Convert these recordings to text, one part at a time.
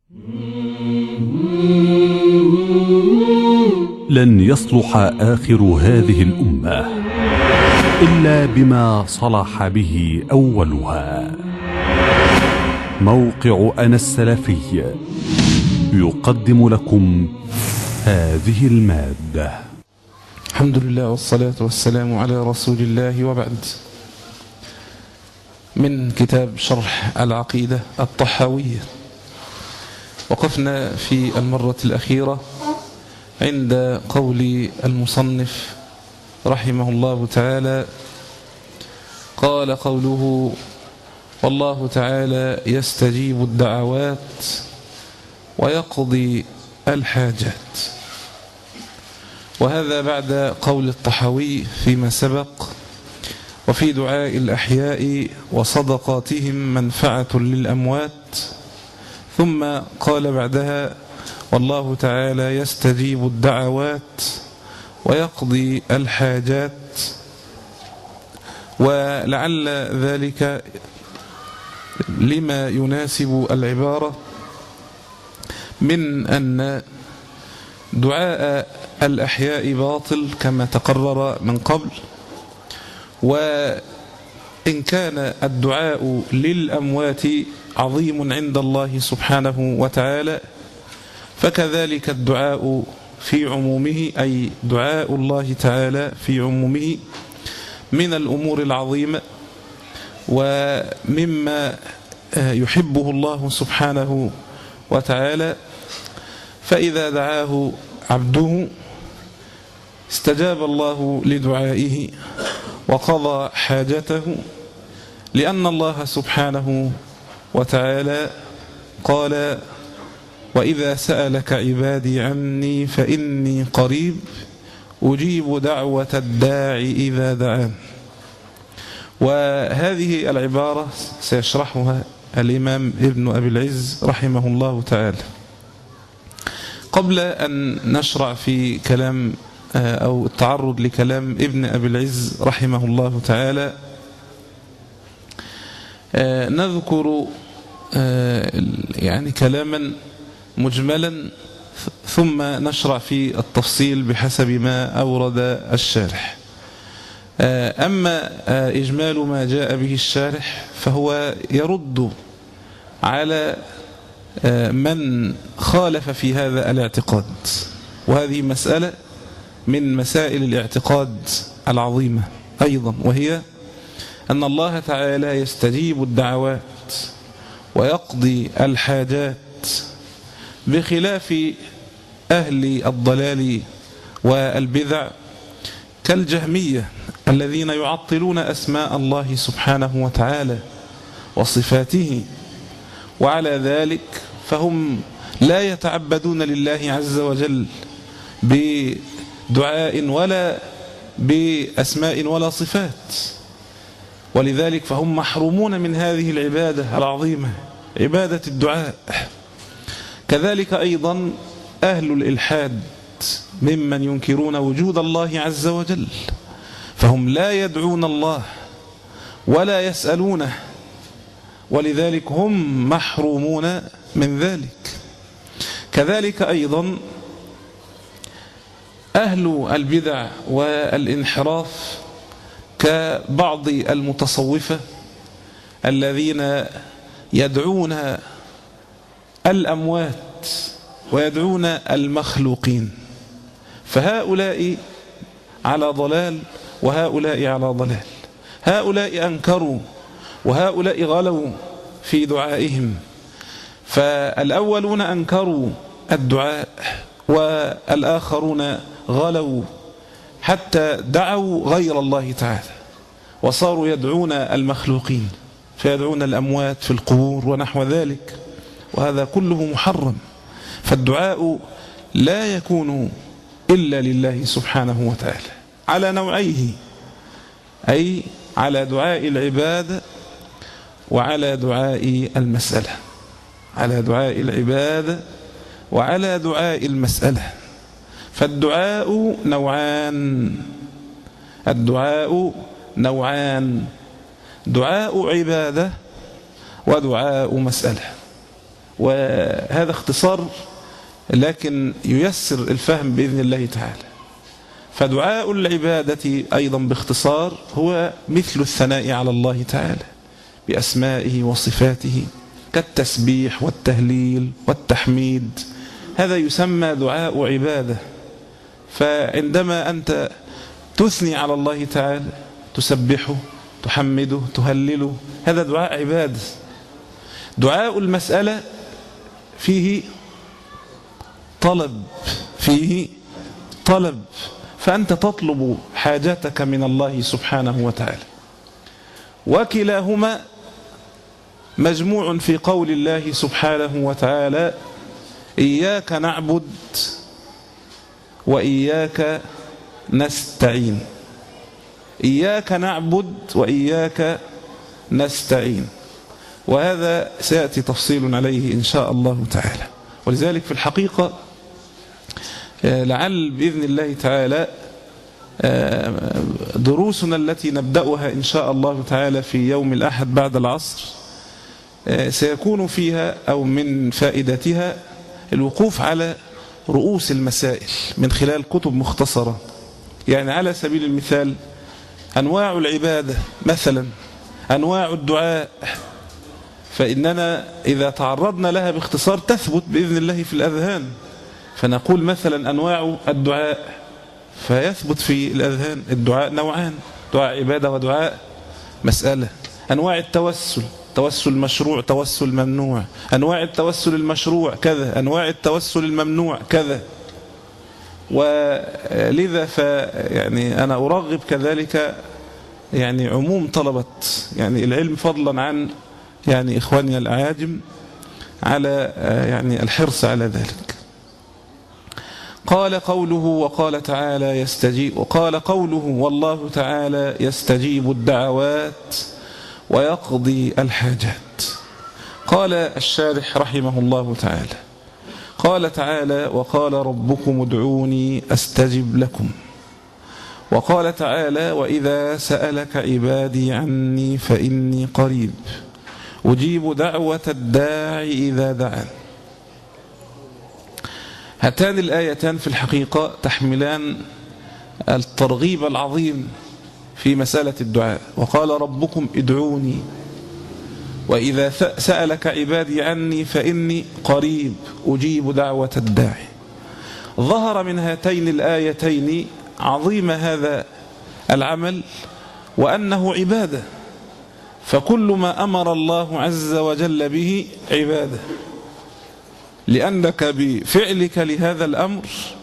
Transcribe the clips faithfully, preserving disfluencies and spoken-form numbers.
لن يصلح آخر هذه الأمة إلا بما صلح به أولها. موقع أنا السلفي يقدم لكم هذه المادة. الحمد لله والصلاة والسلام على رسول الله، وبعد. من كتاب شرح العقيدة الطحاوية، وقفنا في المرة الأخيرة عند قول المصنف رحمه الله تعالى: قال قوله: والله تعالى يستجيب الدعوات ويقضي الحاجات. وهذا بعد قول الطحاوي فيما سبق: وفي دعاء الأحياء وصدقاتهم منفعة للأموات. ثم قال بعدها: والله تعالى يستجيب الدعوات ويقضي الحاجات. ولعل ذلك لما يناسب العبارة من أن دعاء الأحياء باطل كما تقرر من قبل، وإن كان الدعاء للأموات عظيم عند الله سبحانه وتعالى، فكذلك الدعاء في عمومه، أي دعاء الله تعالى في عمومه، من الأمور العظيمة ومما يحبه الله سبحانه وتعالى. فإذا دعاه عبده استجاب الله لدعائه وقضى حاجته، لأن الله سبحانه وتعالى قال: وإذا سألك عبادي عني فإني قريب أجيب دعوة الداعي إذا دعان. وهذه العبارة سيشرحها الإمام ابن أبي العز رحمه الله تعالى. قبل أن نشرع في كلام أو التعرض لكلام ابن أبي العز رحمه الله تعالى، نذكر يعني كلاما مجملا، ثم نشرع في التفصيل بحسب ما أورد الشارح. أما إجمال ما جاء به الشارح فهو يرد على من خالف في هذا الاعتقاد، وهذه مسألة من مسائل الاعتقاد العظيمة أيضا، وهي أن الله تعالى يستجيب الدعوات ويقضي الحاجات، بخلاف أهل الضلال والبدع كالجهمية الذين يعطلون أسماء الله سبحانه وتعالى وصفاته، وعلى ذلك فهم لا يتعبدون لله عز وجل بدعاء ولا بأسماء ولا صفات، ولذلك فهم محرومون من هذه العبادة العظيمة، عبادة الدعاء. كذلك أيضا أهل الإلحاد ممن ينكرون وجود الله عز وجل، فهم لا يدعون الله ولا يسألونه، ولذلك هم محرومون من ذلك. كذلك أيضا أهل البدع والانحراف كبعض المتصوفة الذين يدعون الأموات ويدعون المخلوقين، فهؤلاء على ضلال وهؤلاء على ضلال. هؤلاء أنكروا وهؤلاء غلوا في دعائهم، فالأولون أنكروا الدعاء والآخرون غلوا حتى دعوا غير الله تعالى، وصاروا يدعون المخلوقين، فيدعون الأموات في القبور ونحو ذلك، وهذا كله محرم. فالدعاء لا يكون إلا لله سبحانه وتعالى على نوعيه، أي على دعاء العباد وعلى دعاء المسألة، على دعاء العباد وعلى دعاء المسألة. فالدعاء نوعان، الدعاء نوعان: دعاء عبادة ودعاء مسألة. وهذا اختصار لكن ييسر الفهم بإذن الله تعالى. فدعاء العبادة أيضا باختصار هو مثل الثناء على الله تعالى بأسمائه وصفاته كالتسبيح والتهليل والتحميد، هذا يسمى دعاء عبادة. فعندما أنت تثني على الله تعالى، تسبحه، تحمده، تهلله، هذا دعاء عبادة. دعاء المسألة فيه طلب، فيه طلب، فأنت تطلب حاجتك من الله سبحانه وتعالى. وكلاهما مجموع في قول الله سبحانه وتعالى: إياك نعبد وإياك نستعين. إياك نعبد وإياك نستعين، وهذا سيأتي تفصيل عليه إن شاء الله تعالى. ولذلك في الحقيقة لعل بإذن الله تعالى دروسنا التي نبدأها إن شاء الله تعالى في يوم الأحد بعد العصر سيكون فيها أو من فائدتها الوقوف على رؤوس المسائل من خلال كتب مختصرة. يعني على سبيل المثال أنواع العبادة مثلا، أنواع الدعاء، فإننا إذا تعرضنا لها باختصار تثبت بإذن الله في الأذهان. فنقول مثلا أنواع الدعاء فيثبت في الأذهان الدعاء نوعان: دعاء عبادة ودعاء مسألة. أنواع التوسل: توسل مشروع، توسل ممنوع. أنواع التوسل المشروع كذا، أنواع التوسل الممنوع كذا. ولذا يعني أنا أرغب كذلك يعني عموم طلبة يعني العلم فضلا عن يعني إخواننا الأعاجم على يعني الحرص على ذلك. قال قوله وقال تعالى يستجيب، وقال قوله والله تعالى يستجيب الدعوات ويقضي الحاجات. قال الشارح رحمه الله تعالى: قال تعالى: وقال ربكم ادعوني أستجب لكم. وقال تعالى: وإذا سألك عبادي عني فإني قريب أجيب دعوة الداعي إذا دعان. هاتان الآيتان في الحقيقة تحملان الترغيب العظيم في مسألة الدعاء. وقال ربكم ادعوني، وإذا سألك عبادي عني فإني قريب أجيب دعوة الداعي. ظهر من هاتين الآيتين عظيم هذا العمل وأنه عبادة، فكل ما أمر الله عز وجل به عبادة، لأنك بفعلك لهذا الأمر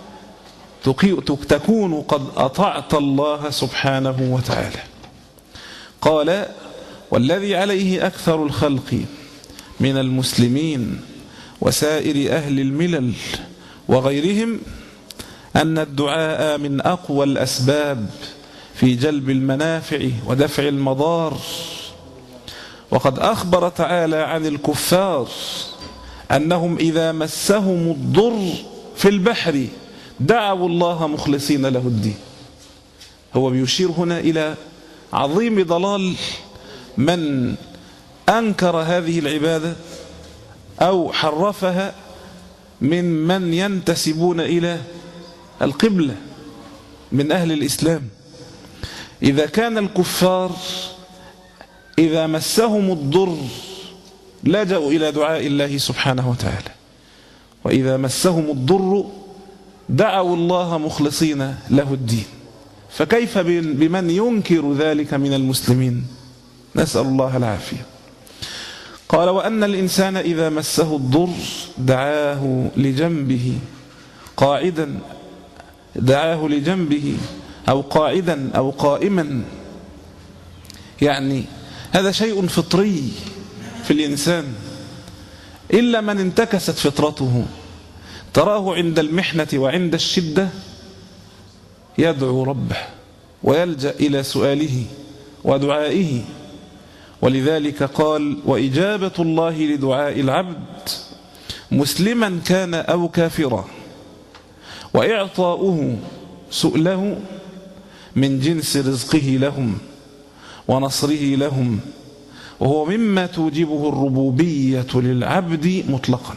تكون قد أطعت الله سبحانه وتعالى. قال: والذي عليه أكثر الخلق من المسلمين وسائر أهل الملل وغيرهم أن الدعاء من أقوى الأسباب في جلب المنافع ودفع المضار. وقد أخبر تعالى عن الكفار أنهم إذا مسهم الضر في البحر دعوا الله مخلصين له الدين. هو بيشير هنا إلى عظيم ضلال من أنكر هذه العبادة أو حرفها من من ينتسبون إلى القبلة من أهل الإسلام. إذا كان الكفار إذا مسهم الضر لجأوا إلى دعاء الله سبحانه وتعالى، وإذا مسهم الضر دعوا الله مخلصين له الدين، فكيف بمن ينكر ذلك من المسلمين؟ نسأل الله العافية. قال: وأن الإنسان إذا مسه الضر دعاه لجنبه قاعدا دعاه لجنبه أو قاعدا أو قائما. يعني هذا شيء فطري في الإنسان، إلا من انتكست فطرته تراه عند المحنة وعند الشدة يدعو ربه ويلجأ إلى سؤاله ودعائه. ولذلك قال: وإجابة الله لدعاء العبد مسلما كان أو كافرا، وإعطاؤه سؤله من جنس رزقه لهم ونصره لهم وهو مما توجبه الربوبية للعبد مطلقا.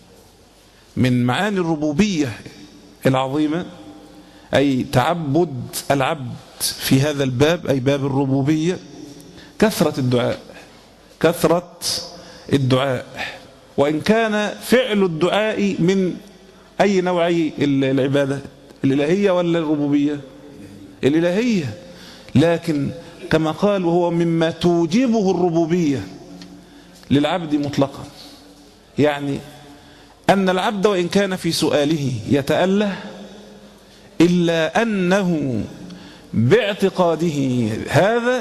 من معاني الربوبية العظيمة أي تعبد العبد في هذا الباب، أي باب الربوبية، كثرة الدعاء، كثرة الدعاء، وإن كان فعل الدعاء من أي نوعي العبادة، الإلهية ولا الربوبية؟ الإلهية، لكن كما قال وهو مما توجبه الربوبية للعبد مطلقا، يعني أن العبد وإن كان في سؤاله يتأله إلا أنه باعتقاده هذا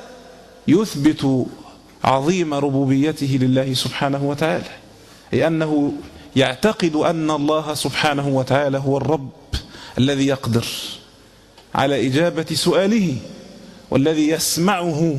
يثبت عظيم ربوبيته لله سبحانه وتعالى، أي أنه يعتقد أن الله سبحانه وتعالى هو الرب الذي يقدر على إجابة سؤاله، والذي يسمعه،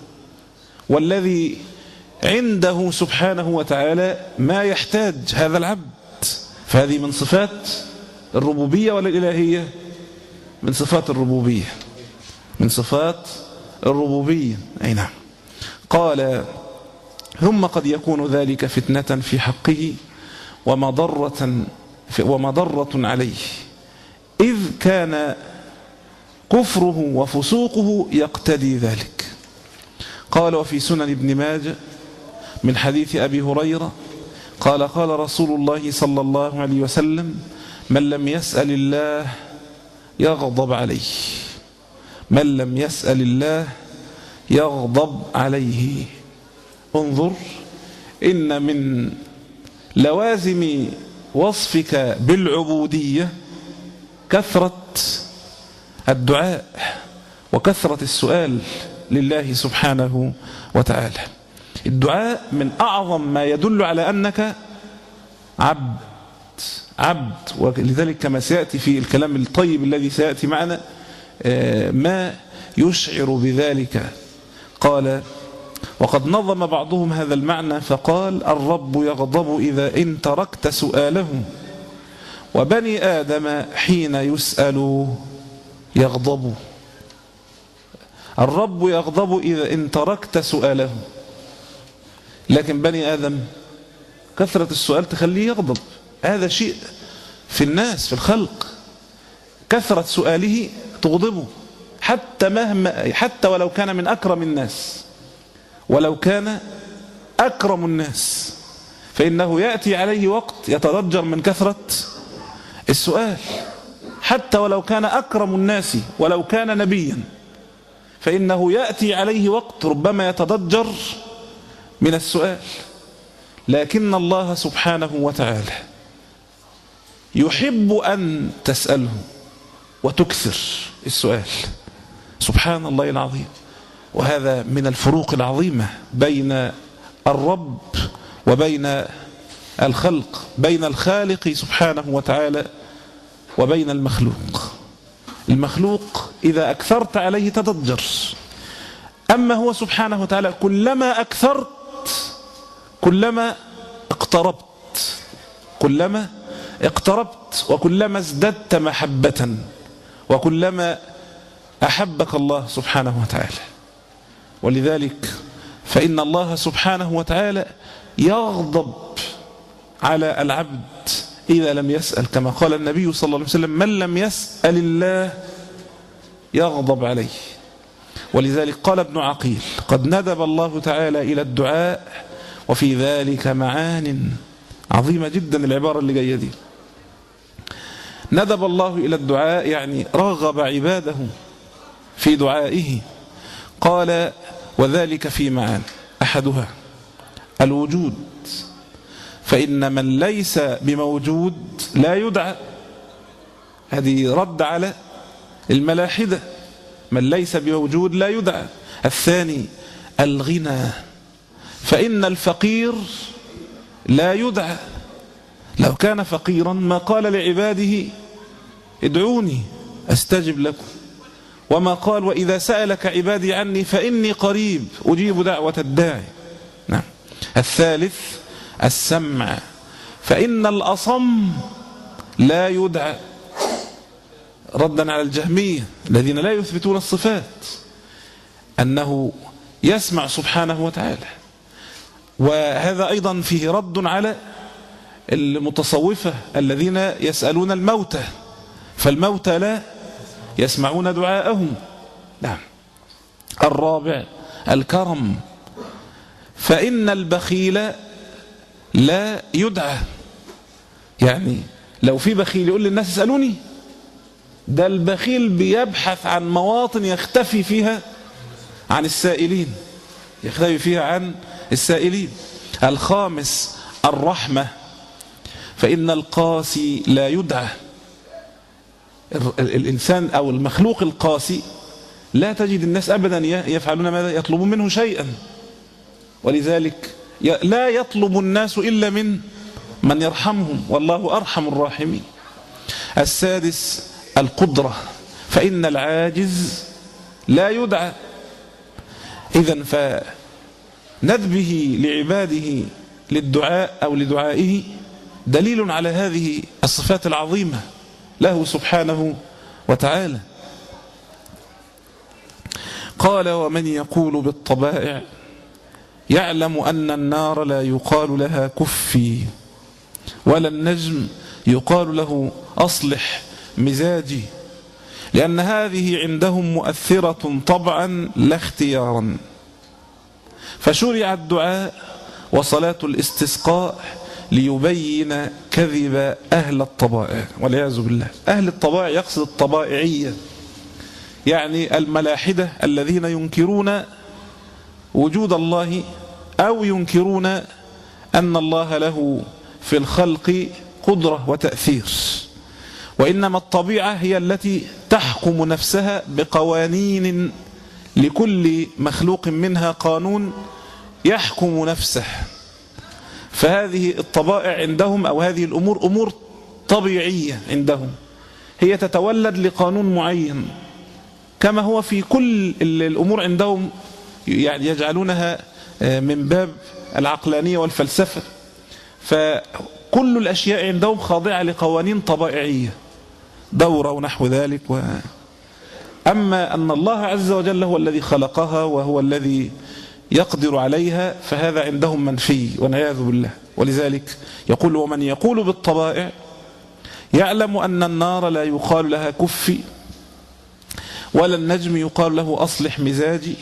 والذي عنده سبحانه وتعالى ما يحتاج هذا العبد. فهذه من صفات الربوبية ولا الإلهية؟ من صفات الربوبية، من صفات الربوبية. أي نعم. قال ثم قد يكون ذلك فتنة في حقه ومضرة, ومضرة عليه، إذ كان كفره وفسوقه يقتدي ذلك. قال وفي سنن ابن ماجه من حديث أبي هريرة قال قال رسول الله صلى الله عليه وسلم من لم يسأل الله يغضب عليه، من لم يسأل الله يغضب عليه. انظر، إن من لوازم وصفك بالعبودية كثرة الدعاء وكثرة السؤال لله سبحانه وتعالى. الدعاء من أعظم ما يدل على أنك عبد عبد ولذلك كما سيأتي في الكلام الطيب الذي سيأتي معنا ما يشعر بذلك. قال وقد نظم بعضهم هذا المعنى فقال الرب يغضب إذا إن تركت سؤاله، وبني آدم حين يسأل يغضب. الرب يغضب إذا إن تركت سؤاله، لكن بني آدم كثرة السؤال تخليه يغضب. هذا شيء في الناس، في الخلق، كثرة سؤاله تغضبه، حتى مهما حتى ولو كان من أكرم الناس، ولو كان أكرم الناس، فإنه يأتي عليه وقت يتضجر من كثرة السؤال. حتى ولو كان أكرم الناس، ولو كان نبيا، فإنه يأتي عليه وقت ربما يتضجر من السؤال. لكن الله سبحانه وتعالى يحب أن تسأله وتكثر السؤال، سبحان الله العظيم. وهذا من الفروق العظيمة بين الرب وبين الخلق، بين الخالق سبحانه وتعالى وبين المخلوق. المخلوق إذا أكثرت عليه تضجر، أما هو سبحانه وتعالى كلما أكثرت كلما اقتربت، كلما اقتربت وكلما ازددت محبة، وكلما أحبك الله سبحانه وتعالى. ولذلك فإن الله سبحانه وتعالى يغضب على العبد إذا لم يسأل، كما قال النبي صلى الله عليه وسلم من لم يسأل الله يغضب عليه. ولذلك قال ابن عقيل قد ندب الله تعالى إلى الدعاء وفي ذلك معان عظيمة جدا. العبارة اللي جاية دي، ندب الله إلى الدعاء يعني رغب عباده في دعائه. قال وذلك في معان، أحدها الوجود، فإن من ليس بموجود لا يدعى. هذه رد على الملاحدة، من ليس بموجود لا يدعى. الثاني الغنى، فإن الفقير لا يدعى. لو كان فقيرا ما قال لعباده ادعوني أستجب لكم، وما قال وإذا سألك عبادي عني فإني قريب أجيب دعوة الداعي. نعم. الثالث السمع، فإن الأصم لا يدعى، ردا على الجهمية الذين لا يثبتون الصفات، أنه يسمع سبحانه وتعالى. وهذا أيضا فيه رد على المتصوفة الذين يسألون الموتى، فالموتى لا يسمعون دعاءهم. نعم. الرابع الكرم، فإن البخيل لا يدعى. يعني لو في بخيل يقول للناس اسألوني، ده البخيل بيبحث عن مواطن يختفي فيها عن السائلين، يختفي فيها عن السائلين. الخامس الرحمة، فإن القاسي لا يدعى. الإنسان أو المخلوق القاسي لا تجد الناس أبدا يفعلون ماذا؟ يطلبون منه شيئا، ولذلك لا يطلب الناس إلا من من يرحمهم، والله أرحم الراحمين. السادس القدرة، فإن العاجز لا يدعى. إذن فندبه لعباده للدعاء أو لدعائه دليل على هذه الصفات العظيمة له سبحانه وتعالى. قال: ومن يقول بالطبائع يعلم أن النار لا يقال لها كفي، ولا النجم يقال له أصلح مزاجي، لأن هذه عندهم مؤثرة طبعا لا اختيارا. فشرع الدعاء وصلاة الاستسقاء ليبين كذب أهل الطبائع والعياذ بالله. أهل الطبائع يقصد الطبائعية، يعني الملاحدة الذين ينكرون وجود الله أو ينكرون أن الله له في الخلق قدرة وتأثير. وإنما الطبيعة هي التي تحكم نفسها بقوانين، لكل مخلوق منها قانون يحكم نفسه. فهذه الطبائع عندهم أو هذه الأمور أمور طبيعية عندهم، هي تتولد لقانون معين، كما هو في كل الأمور عندهم، يعني يجعلونها من باب العقلانية والفلسفة. فكل الأشياء عندهم خاضعة لقوانين طبيعية، دورة ونحو ذلك. و... أما أن الله عز وجل هو الذي خلقها وهو الذي يقدر عليها، فهذا عندهم منفي والعياذ بالله. ولذلك يقول: ومن يقول بالطبائع يعلم أن النار لا يقال لها كفي، ولا النجم يقال له أصلح مزاجي.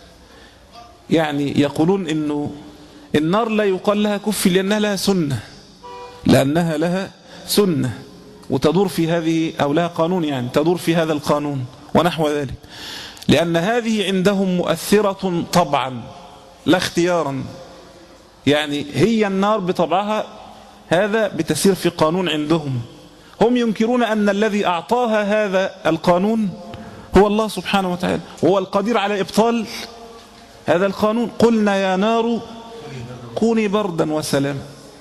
يعني يقولون إنه النار لا يقال لها كفي لأنها لها سنة، لأنها لها سنة وتدور في هذه، أو لها قانون يعني تدور في هذا القانون ونحو ذلك، لأن هذه عندهم مؤثرة طبعا لا اختيارا. يعني هي النار بطبعها هذا بتسير في قانون عندهم. هم ينكرون أن الذي أعطاها هذا القانون هو الله سبحانه وتعالى، وهو القدير على إبطال هذا القانون. قلنا يا نار كوني بردا وسلام.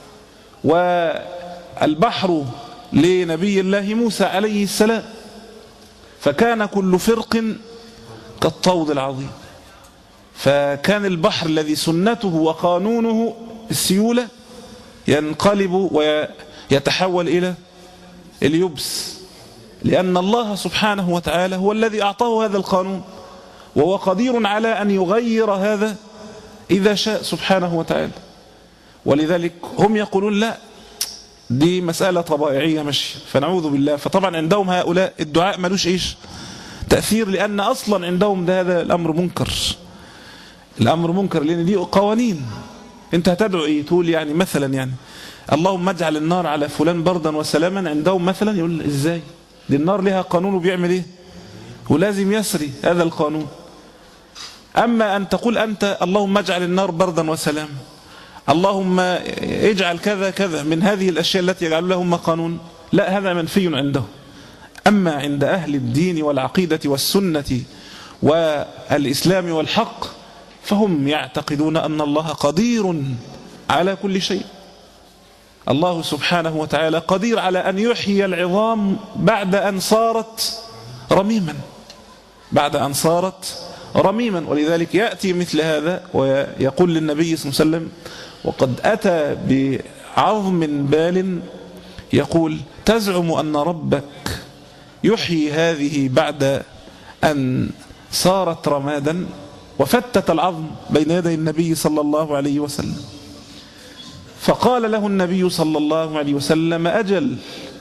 والبحر لنبي الله موسى عليه السلام، فكان كل فرق كالطود العظيم. فكان البحر الذي سنته وقانونه السيولة ينقلب ويتحول إلى اليبس، لأن الله سبحانه وتعالى هو الذي أعطاه هذا القانون، وهو قدير على أن يغير هذا إذا شاء سبحانه وتعالى. ولذلك هم يقولون لا، دي مسألة طبائعية ماشية، فنعوذ بالله. فطبعا عندهم هؤلاء الدعاء ملوش إيش تأثير، لأن أصلا عندهم ده هذا الأمر منكر. الأمر منكر لأن دي قوانين. أنت هتدعو إيه؟ تقول يعني مثلا يعني اللهم اجعل النار على فلان بردا وسلاما. عندهم مثلا يقول إزاي؟ دي النار لها قانون وبيعمل إيه؟ ولازم يسري هذا القانون. أما أن تقول أنت اللهم اجعل النار بردا وسلاما، اللهم اجعل كذا كذا من هذه الأشياء التي يجعل لهم قانون، لا، هذا منفي عندهم. أما عند أهل الدين والعقيدة والسنة والإسلام والحق فهم يعتقدون أن الله قدير على كل شيء. الله سبحانه وتعالى قدير على أن يحيي العظام بعد أن صارت رميما، بعد أن صارت رميما. ولذلك يأتي مثل هذا ويقول للنبي صلى الله عليه وسلم وقد أتى بعظم بال، يقول: تزعم أن ربك يحيي هذه بعد أن صارت رمادا؟ وفتت العظم بين يدي النبي صلى الله عليه وسلم. فقال له النبي صلى الله عليه وسلم أجل،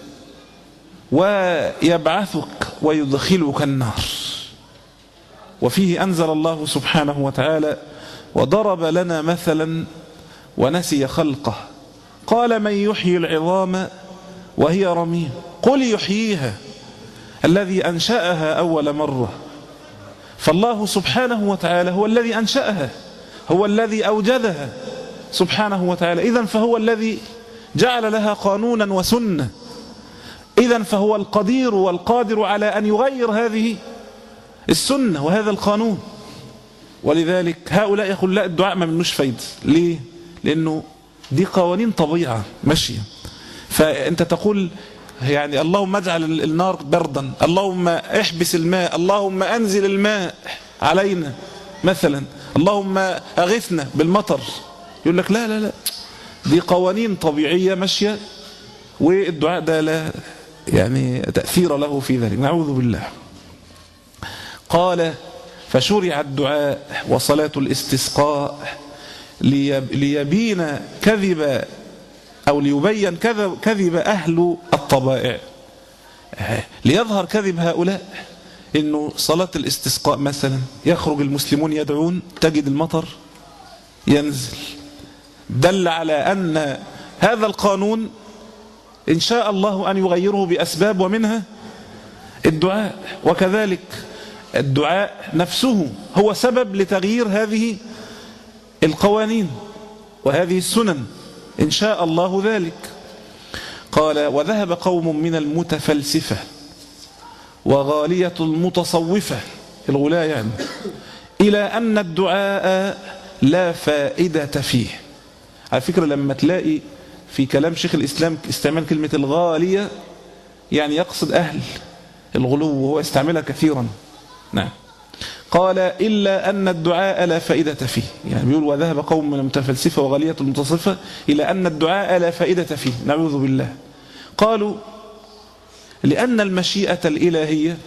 ويبعثك ويدخلك النار. وفيه أنزل الله سبحانه وتعالى وضرب لنا مثلا ونسي خلقه قال من يحيي العظام وهي رميم قل يحييها الذي أنشأها أول مرة. فالله سبحانه وتعالى هو الذي أنشأها، هو الذي أوجدها سبحانه وتعالى. إذن فهو الذي جعل لها قانونا وسنة، إذن فهو القدير والقادر على أن يغير هذه السنة وهذا القانون. ولذلك هؤلاء يقول لا الدعاء ما منوش فايدة. ليه؟ لأنه دي قوانين طبيعة ماشية. فأنت تقول يعني اللهم اجعل النار بردا، اللهم احبس الماء، اللهم أنزل الماء علينا مثلا، اللهم أغثنا بالمطر. يقول لك لا لا لا، دي قوانين طبيعية ماشية، والدعاء ده لا يعني تأثير له في ذلك، نعوذ بالله. قال فشرع الدعاء وصلاة الاستسقاء ليبين كذب أو ليبين كذب, كذب أهل الطبائع، ليظهر كذب هؤلاء. إنه صلاة الاستسقاء مثلا يخرج المسلمون يدعون تجد المطر ينزل، دل على أن هذا القانون إن شاء الله أن يغيره بأسباب ومنها الدعاء. وكذلك الدعاء نفسه هو سبب لتغيير هذه القوانين وهذه السنن إن شاء الله ذلك. قال وذهب قوم من المتفلسفة وغالية المتصوفة الغلاة يعني إلى أن الدعاء لا فائدة فيه. على فكرة لما تلاقي في كلام شيخ الإسلام استعمال كلمة الغالية يعني يقصد أهل الغلو، وهو استعملها كثيرا. نعم. قال إلا أن الدعاء لا فائدة فيه، يعني بيقول وذهب قوم من المتفلسفة وغالية المتصوفة إلى أن الدعاء لا فائدة فيه، نعوذ بالله. قالوا لأن المشيئة الإلهية،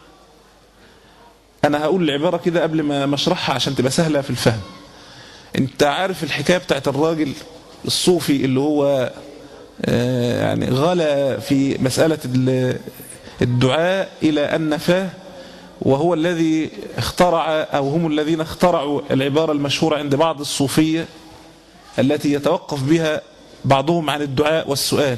أنا هقول العبارة كده قبل ما اشرحها عشان تبقى سهلة في الفهم. أنت عارف الحكاية بتاعت الراجل الصوفي اللي هو يعني غلا في مسألة الدعاء إلى أن نفاه، وهو الذي اخترع أو هم الذين اخترعوا العبارة المشهورة عند بعض الصوفية التي يتوقف بها بعضهم عن الدعاء والسؤال،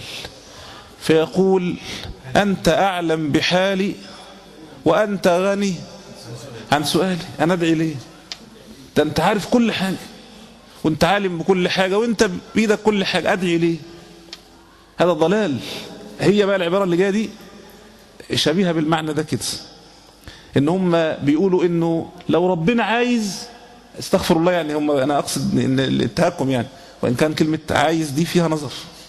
فيقول أنت أعلم بحالي وأنت غني عن سؤالي، أنا أدعي ليه؟ ده أنت عارف كل حاجة وأنت عالم بكل حاجة وأنت بيدك كل حاجة، أدعي ليه؟ هذا ضلال. هي بقى العبارة اللي جاية دي شبيهة بالمعنى ده كده، ان هم بيقولوا انه لو ربنا عايز، استغفر الله يعني، هم انا اقصد ان التهكم يعني، وان كان كلمة عايز دي فيها نظر،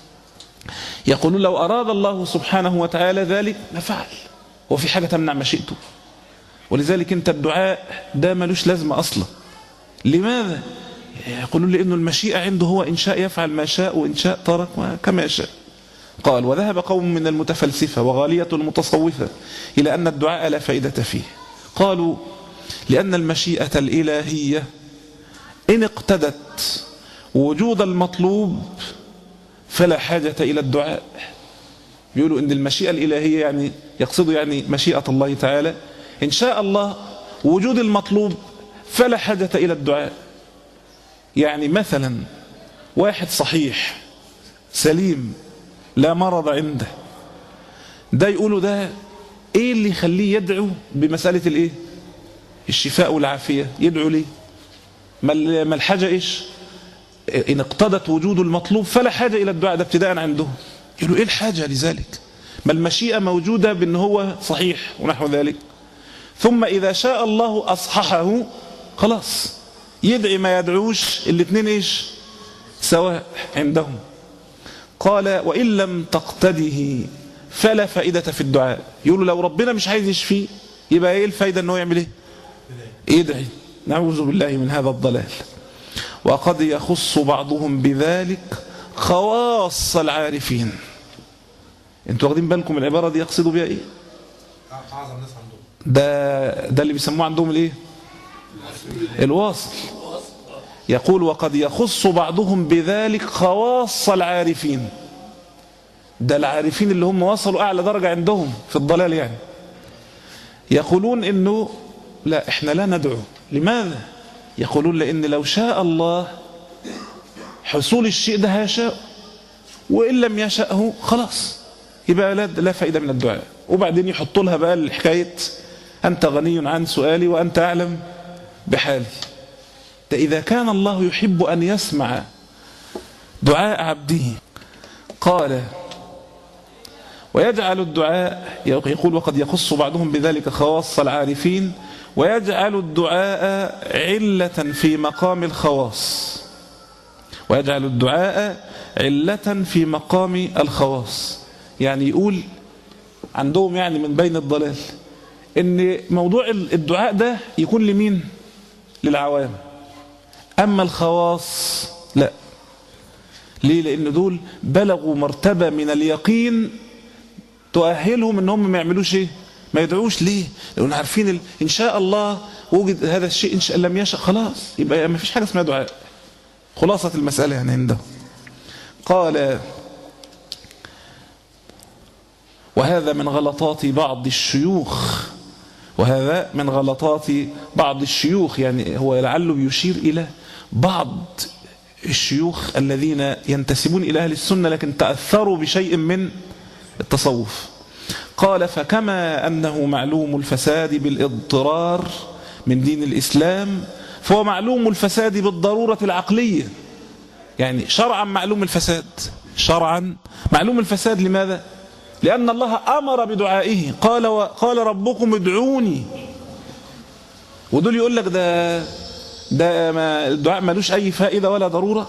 يقولون لو اراد الله سبحانه وتعالى ذلك لفعل، وفي حاجة تمنع مشيئته. ولذلك انت الدعاء ده ملوش لازمة اصلا. لماذا؟ يقولون لانه المشيئة عنده هو ان شاء يفعل ما شاء وان شاء ترك كما يشاء. قال وذهب قوم من المتفلسفة وغالية المتصوفة إلى أن الدعاء لا فائدة فيه. قالوا لأن المشيئة الإلهية إن اقتدت وجود المطلوب فلا حاجة إلى الدعاء. بيقولوا إن المشيئة الإلهية يعني يقصدوا يعني مشيئة الله تعالى، إن شاء الله وجود المطلوب فلا حاجة إلى الدعاء. يعني مثلا واحد صحيح سليم لا مرض عنده، ده يقولوا ده ايه اللي يخليه يدعو بمسألة الايه الشفاء والعافية؟ يدعو ليه؟ ما الحاجة ايش؟ ان اقتضت وجود المطلوب فلا حاجة الى الدعاء، ده ابتداء عندهم. يقولوا ايه الحاجة لذلك؟ ما المشيئة موجودة بان هو صحيح ونحو ذلك، ثم اذا شاء الله اصححه خلاص يدعي ما يدعوش، الاثنين ايش؟ سواء عندهم. قال وإن لم تقتده فلا فائدة في الدعاء. يقولوا لو ربنا مش عايز يشفيه يبقى ايه الفايدة انه يعمل ايه؟ يدعي. نعوذ بالله من هذا الضلال. وقد يخص بعضهم بذلك خواص العارفين. انتوا واخدين بالكم العبارة دي يقصدوا بها ايه؟ اعظم ناس عندهم ده ده اللي بيسموه عندهم الايه؟ الواصل. يقول وقد يخص بعضهم بذلك خواص العارفين، ده العارفين اللي هم وصلوا أعلى درجة عندهم في الضلال يعني، يقولون إنه لا إحنا لا ندعو. لماذا؟ يقولون لأن لو شاء الله حصول الشيء ده هيشاء، وإن لم يشأه خلاص يبقى لا فائدة من الدعاء. وبعدين يحطوا لها بقى الحكاية أنت غني عن سؤالي وأنت أعلم بحالي. ده إذا كان الله يحب أن يسمع دعاء عبده. قال ويجعل الدعاء، يقول وقد يخص بعضهم بذلك خواص العارفين، ويجعل الدعاء علة في مقام الخواص، ويجعل الدعاء علة في مقام الخواص. يعني يقول عندهم يعني من بين الضلال ان موضوع الدعاء ده يكون لمين؟ للعوام، اما الخواص لا. ليه؟ لان دول بلغوا مرتبة من اليقين تؤهلهم ان هم ما يعملوش ايه؟ ما يدعوش. ليه؟ لأنهم عارفين ان شاء الله وجد هذا الشيء، ان شاء لم يشاء خلاص يبقى ما فيش حاجة اسمها دعاء. خلاصة المسألة يعني عنده. قال وهذا من غلطات بعض الشيوخ، وهذا من غلطات بعض الشيوخ، يعني هو لعله بيشير إلى بعض الشيوخ الذين ينتسبون إلى أهل السنة لكن تأثروا بشيء من التصوف. قال فكما أنه معلوم الفساد بالاضطرار من دين الإسلام، فهو معلوم الفساد بالضرورة العقلية. يعني شرعا معلوم الفساد، شرعا معلوم الفساد. لماذا؟ لأن الله أمر بدعائه، قال وقال ربكم ادعوني. ودول يقول لك ده ده ما الدعاء ملوش أي فائدة ولا ضرورة.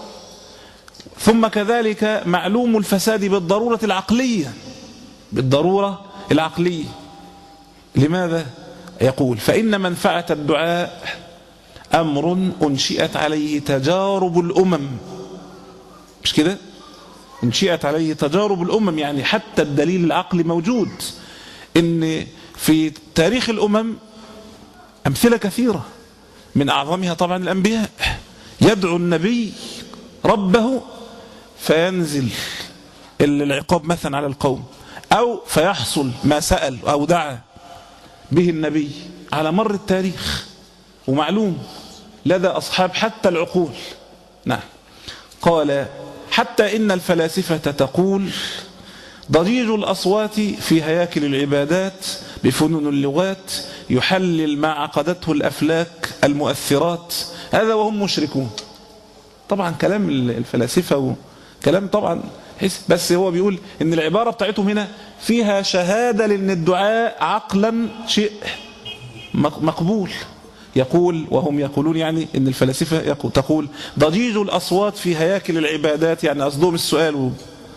ثم كذلك معلوم الفساد بالضرورة العقلية، بالضرورة العقلية. لماذا؟ يقول فإن منفعة الدعاء أمر أنشئت عليه تجارب الأمم. مش كده؟ انشئت عليه تجارب الأمم، يعني حتى الدليل العقلي موجود إن في تاريخ الأمم أمثلة كثيرة، من أعظمها طبعا الأنبياء. يدعو النبي ربه فينزل العقاب مثلا على القوم، أو فيحصل ما سأل أو دعا به النبي على مر التاريخ، ومعلوم لدى أصحاب حتى العقول. نعم. قال حتى إن الفلاسفة تقول ضجيج الأصوات في هياكل العبادات بفنون اللغات يحلل ما عقدته الأفلاك المؤثرات، هذا وهم مشركون. طبعا كلام الفلاسفة كلام طبعا، بس هو بيقول إن العبارة بتاعتهم هنا فيها شهادة لأن الدعاء عقلا شيء مقبول. يقول وهم يقولون يعني إن الفلاسفة يقول تقول ضجيج الأصوات في هياكل العبادات، يعني قصدهم السؤال،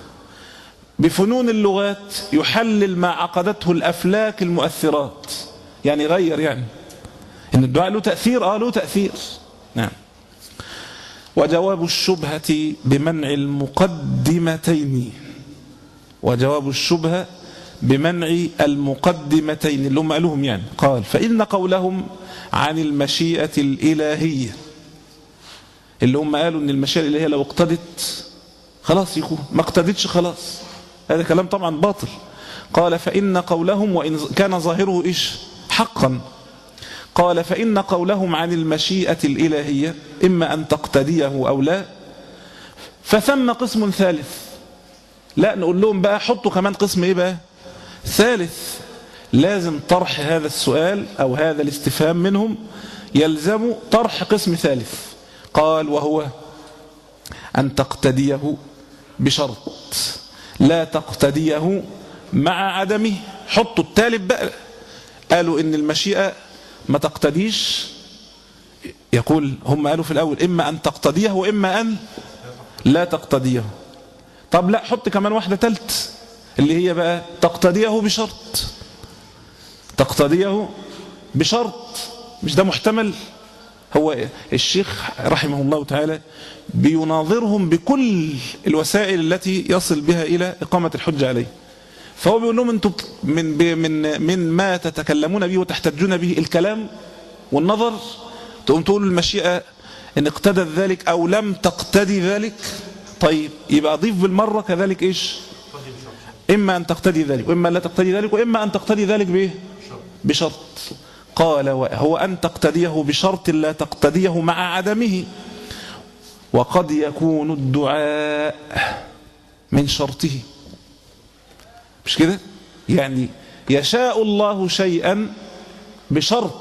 بفنون اللغات يحلل ما عقدته الأفلاك المؤثرات، يعني غير يعني إن الدعاء له تأثير. آه له تأثير. نعم. وجواب الشبهة بمنع المقدمتين، وجواب الشبهة بمنع المقدمتين اللي هم قالوهم يعني. قال فإن قولهم عن المشيئة الإلهية، اللي هم قالوا ان المشيئة الإلهية لو اقتدت خلاص يكون، ما اقتدتش خلاص، هذا كلام طبعا باطل. قال فإن قولهم وإن كان ظاهره إيش حقا، قال فإن قولهم عن المشيئة الإلهية إما أن تقتديه أو لا، فثم قسم ثالث. لا نقول لهم بقى حطوا كمان قسم إيه بقى ثالث، لازم طرح هذا السؤال أو هذا الاستفهام منهم يلزم طرح قسم ثالث. قال وهو أن تقتديه بشرط لا تقتديه مع عدمه. حطوا التالب بقى، قالوا إن المشيئة ما تقتديش، يقول هم قالوا في الأول إما أن تقتديه وإما أن لا تقتديه. طب لا حط كمان واحدة تالت اللي هي بقى تقتديه بشرط، تقتديه بشرط. مش ده محتمل؟ هو الشيخ رحمه الله تعالى بيناظرهم بكل الوسائل التي يصل بها إلى إقامة الحجة عليه. فهو بيقول لهم انتم من من من ما تتكلمون به وتحتجون به الكلام والنظر، تقوم تقول المشيئة إن اقتدت ذلك أو لم تقتدي ذلك. طيب يبقى أضيف بالمرة كذلك إيش؟ إما أن تقتدي ذلك وإما لا تقتدي ذلك وإما أن تقتدي ذلك بإيه؟ بشرط. قال هو أن تقتديه بشرط لا تقتديه مع عدمه، وقد يكون الدعاء من شرطه. مش كده؟ يعني يشاء الله شيئا بشرط،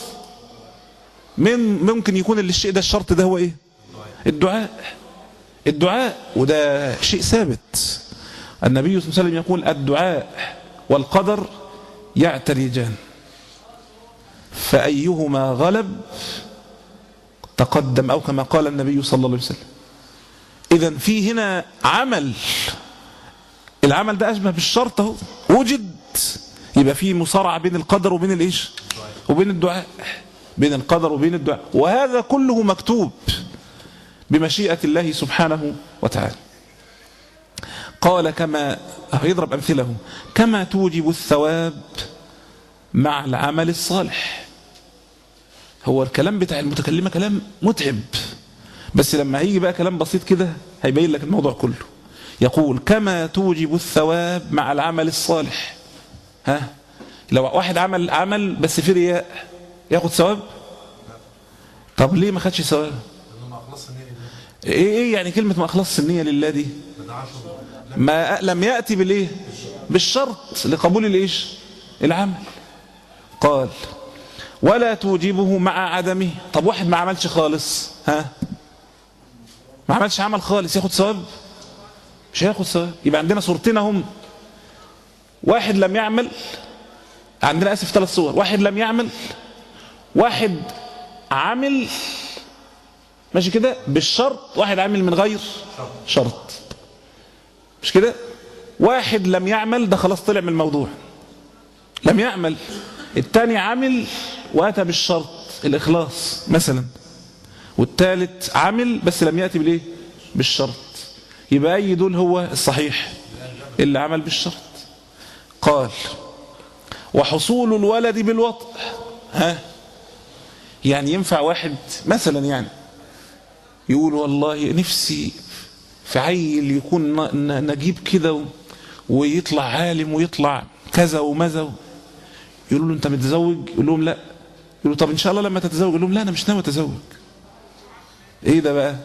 من ممكن يكون الشيء ده الشرط ده هو ايه؟ الدعاء. الدعاء وده شيء ثابت. النبي صلى الله عليه وسلم يقول الدعاء والقدر يعترجان فأيهما غلب تقدم، أو كما قال النبي صلى الله عليه وسلم. إذن في هنا عمل، العمل ده أشبه بالشرط اهو، وجد، يبقى في مصارعة بين القدر وبين الإيش؟ وبين الدعاء، بين القدر وبين الدعاء، وهذا كله مكتوب بمشيئة الله سبحانه وتعالى. قال كما يضرب أمثله كما توجب الثواب مع العمل الصالح. هو الكلام بتاع المتكلمة كلام متعب، بس لما هيجي بقى كلام بسيط كده هيبين لك الموضوع كله. يقول كما توجب الثواب مع العمل الصالح. ها، لو واحد عمل عمل بس في رياء ياخد ثواب؟ طب ليه ما خدش ثواب؟ ايه ايه يعني كلمة ما اخلص النية لله دي؟ ما لم يأتي بالايه؟ بالشرط لقبول الايش؟ العمل. قال ولا توجبه مع عدمه. طب واحد ما عملش خالص، ها، ما عملش عمل خالص، ياخد ثواب؟ مش هياخد ثواب. يبقى عندنا صورتين هم، واحد لم يعمل، عندنا اسف ثلاث صور، واحد لم يعمل، واحد عمل ماشي كده بالشرط، واحد عامل من غير شرط، مش كده؟ واحد لم يعمل ده خلاص طلع من الموضوع، لم يعمل. الثاني عمل واتى بالشرط الاخلاص مثلا، والثالث عمل بس لم ياتي بالايه؟ بالشرط. يبقى اي دول هو الصحيح؟ اللي عمل بالشرط. قال وحصول الولد بالوطء. ها، يعني ينفع واحد مثلا يعني يقول والله نفسي في عيل يكون نجيب كده ويطلع عالم ويطلع كذا وماذا، يقولوا له انت متزوج؟ يقول لهم لا. يقولوا طب ان شاء الله لما تتزوج؟ يقول لهم لا انا مش ناوي اتزوج. ايه ده بقى؟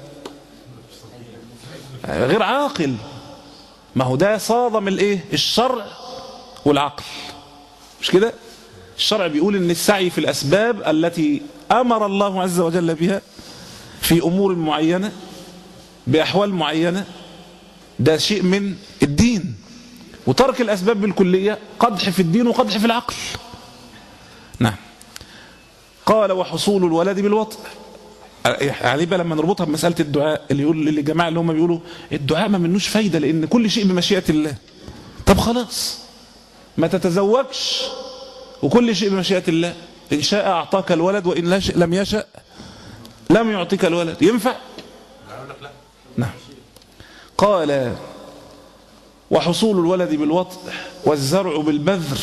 غير عاقل. ما هو ده صادم الايه؟ الشرع والعقل، مش كده؟ الشرع بيقول ان السعي في الاسباب التي امر الله عز وجل بها في امور معينه باحوال معينه ده شيء من الدين، وترك الاسباب بالكليه قدح في الدين وقدح في العقل. نعم. قال وحصول الولد بالوطء. يعني بقى لما نربطها بمساله الدعاء، اللي يقول اللي الجماعه اللي هم بيقولوا الدعاء ما منوش فايده لان كل شيء بمشيئه الله. طب خلاص ما تتزوجش وكل شيء بمشيئه الله، ان شاء اعطاك الولد وان لم يشاء لم يعطيك الولد. ينفع؟ نعم. قال وحصول الولد بالوطء والزرع بالبذر.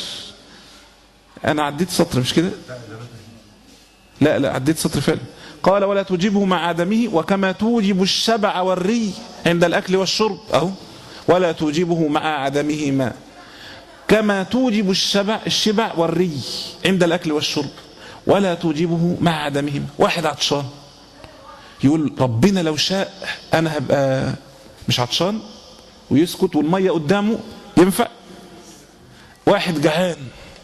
انا عديت سطر مش كده؟ لا لا عديت سطر فعلا. قال ولا توجبه مع عدمه وكما توجب الشبع والري عند الاكل والشرب. اهو ولا توجبه مع عدمهما كما توجب الشبع الشبع والري عند الاكل والشرب، ولا توجبه مع عدمهما. واحد عطشان يقول ربنا لو شاء انا هبقى مش عطشان ويسكت والميه قدامه. ينفع؟ واحد جعان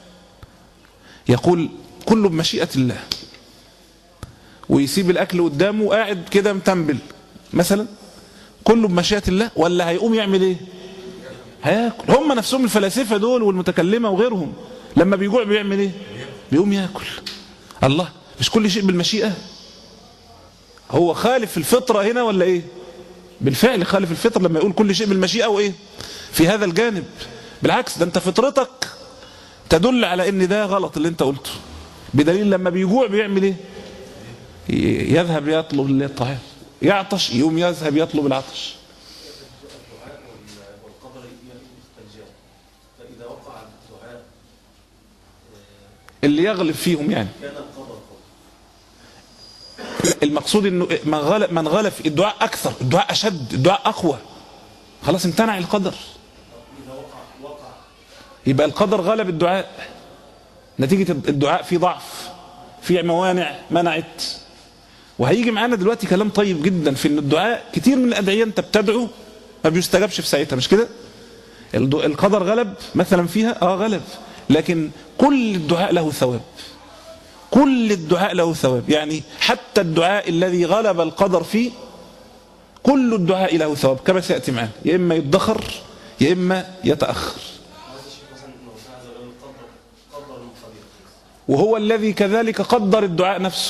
يقول كله بمشيئة الله ويسيب الاكل قدامه وقاعد كده متنبل مثلا، كله بمشيئة الله، ولا هيقوم يعمل ايه؟ هياكل. هم نفسهم الفلاسفة دول والمتكلمة وغيرهم لما بيجوع بيعمل ايه؟ بيقوم ياكل. الله، مش كل شيء بالمشيئة؟ هو خالف الفطرة هنا ولا ايه؟ بالفعل خالف الفطرة لما يقول كل شيء بالمشيئة. وايه في هذا الجانب؟ بالعكس، ده انت فطرتك تدل على ان ده غلط اللي انت قلته، بدليل لما بيجوع بيعمل ايه؟ يذهب يطلب الطعام، يعطش يقوم يذهب يطلب العطش. اللي يغلب فيهم يعني المقصود انه من غلب من غلب الدعاء اكثر، الدعاء اشد، الدعاء اقوى، خلاص امتنع القدر، يبقى القدر غلب الدعاء نتيجة الدعاء في ضعف، في موانع منعت. وهيجي معانا دلوقتي كلام طيب جدا في ان الدعاء كتير من الادعية انت بتدعو ما بيستجابش في ساعتها، مش كده؟ القدر غلب مثلا فيها، اه غلب، لكن كل الدعاء له ثواب، كل الدعاء له ثواب. يعني حتى الدعاء الذي غلب القدر فيه كل الدعاء له ثواب كما سيأتي معنا، يا إما يدخر يا إما يتأخر. وهو الذي كذلك قدر الدعاء نفسه،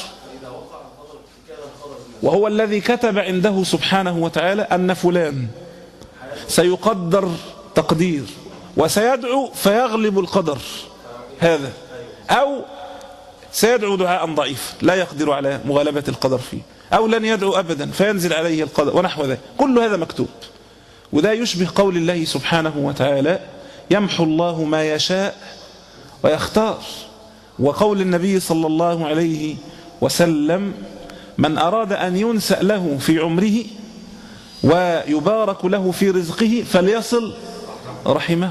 وهو الذي كتب عنده سبحانه وتعالى أن فلان سيقدر تقدير وسيدعو فيغلب القدر هذا، أو سيدعو دعاء ضعيف لا يقدر على مغالبة القدر فيه، أو لن يدعو أبدا فينزل عليه القدر ونحو ذلك. كل هذا مكتوب، وده يشبه قول الله سبحانه وتعالى يمحو الله ما يشاء ويختار، وقول النبي صلى الله عليه وسلم من أراد أن ينسأ له في عمره ويبارك له في رزقه فليصل رحمه.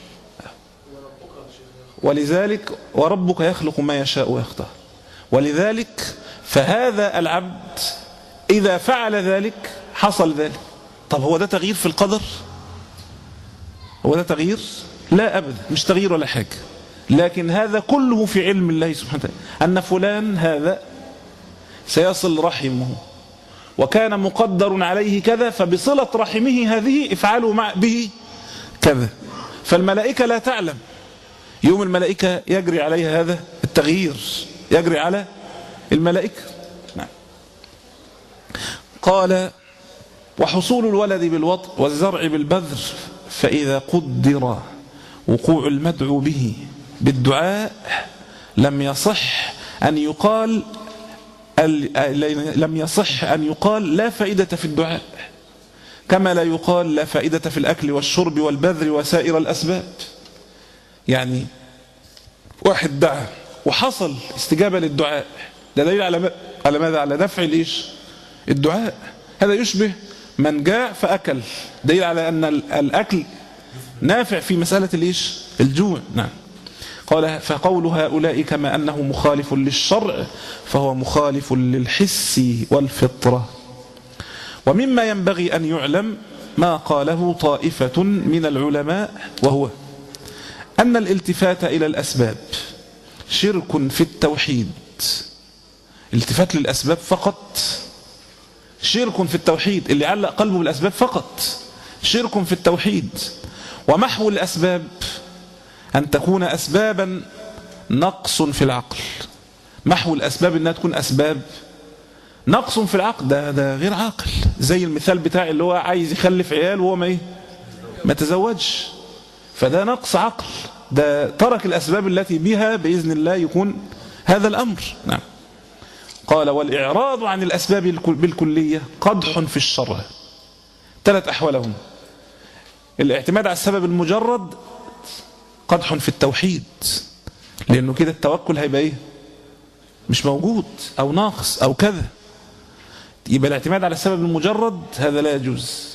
ولذلك وربك يخلق ما يشاء ويختار، ولذلك فهذا العبد إذا فعل ذلك حصل ذلك. طب هو ده تغيير في القدر؟ هو ده تغيير؟ لا أبدا، مش تغيير ولا حاجة، لكن هذا كله في علم الله سبحانه وتعالى أن فلان هذا سيصل رحمه وكان مقدر عليه كذا، فبصلة رحمه هذه افعلوا مع به كذا. فالملائكة لا تعلم، يوم الملائكة يجري عليها هذا التغيير، يجري على الملائكة. نعم. قال وحصول الولد بالوطء والزرع بالبذر، فإذا قدر وقوع المدعو به بالدعاء لم يصح أن يقال لم يصح أن يقال لا فائدة في الدعاء، كما لا يقال لا فائدة في الأكل والشرب والبذر وسائر الأسباب. يعني واحد دعا وحصل استجابة للدعاء، ده دليل على على ماذا؟ على نفع الإيش؟ الدعاء. هذا يشبه من جاع فأكل، دليل على أن الأكل نافع في مسألة الإيش؟ الجوع. نعم. قال فقول هؤلاء كما أنه مخالف للشرع فهو مخالف للحس والفطرة. ومما ينبغي أن يعلم ما قاله طائفة من العلماء، وهو أن الالتفات إلى الأسباب شرك في التوحيد. الالتفات للأسباب فقط شرك في التوحيد، اللي علق قلبه بالأسباب فقط شرك في التوحيد. ومحو الأسباب أن تكون أسبابا نقص في العقل، محو الأسباب أنها تكون أسباب نقص في العقل، ده, ده غير عاقل. زي المثال بتاعي اللي هو عايز يخلف عيال وهو ما ايه ما تزوجش، فده نقص عقل، ده ترك الأسباب التي بها بإذن الله يكون هذا الأمر. نعم. قال والإعراض عن الأسباب بالكلية قدح في الشرع. ثلاث أحوالهم: الاعتماد على السبب المجرد قدح في التوحيد، لأنه كده التوكل هيبقى ايه؟ مش موجود أو ناقص أو كذا. يبقى الاعتماد على السبب المجرد هذا لا يجوز،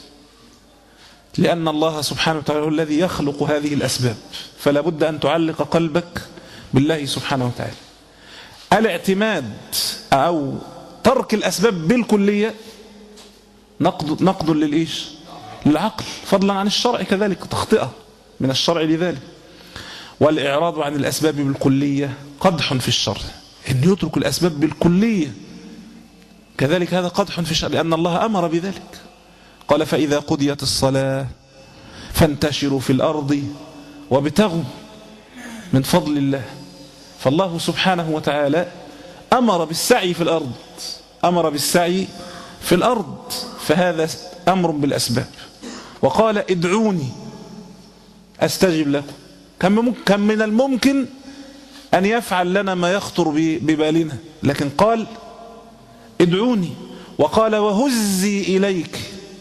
لأن الله سبحانه وتعالى هو الذي يخلق هذه الأسباب، فلا بد أن تعلق قلبك بالله سبحانه وتعالى. الاعتماد أو ترك الأسباب بالكلية نقد, نقد للإيش؟ للعقل، فضلا عن الشرع كذلك، تخطئة من الشرع لذلك. والإعراض عن الأسباب بالكلية قدح في الشرع، إن يترك الأسباب بالكلية كذلك هذا قدح في الشرع، لأن الله أمر بذلك. قال فإذا قضيت الصلاة فانتشروا في الأرض وابتغوا من فضل الله. فالله سبحانه وتعالى أمر بالسعي في الأرض، أمر بالسعي في الأرض، فهذا أمر بالأسباب. وقال ادعوني أستجب لكم. كم من الممكن أن يفعل لنا ما يخطر ببالنا، لكن قال ادعوني. وقال وهزي إليك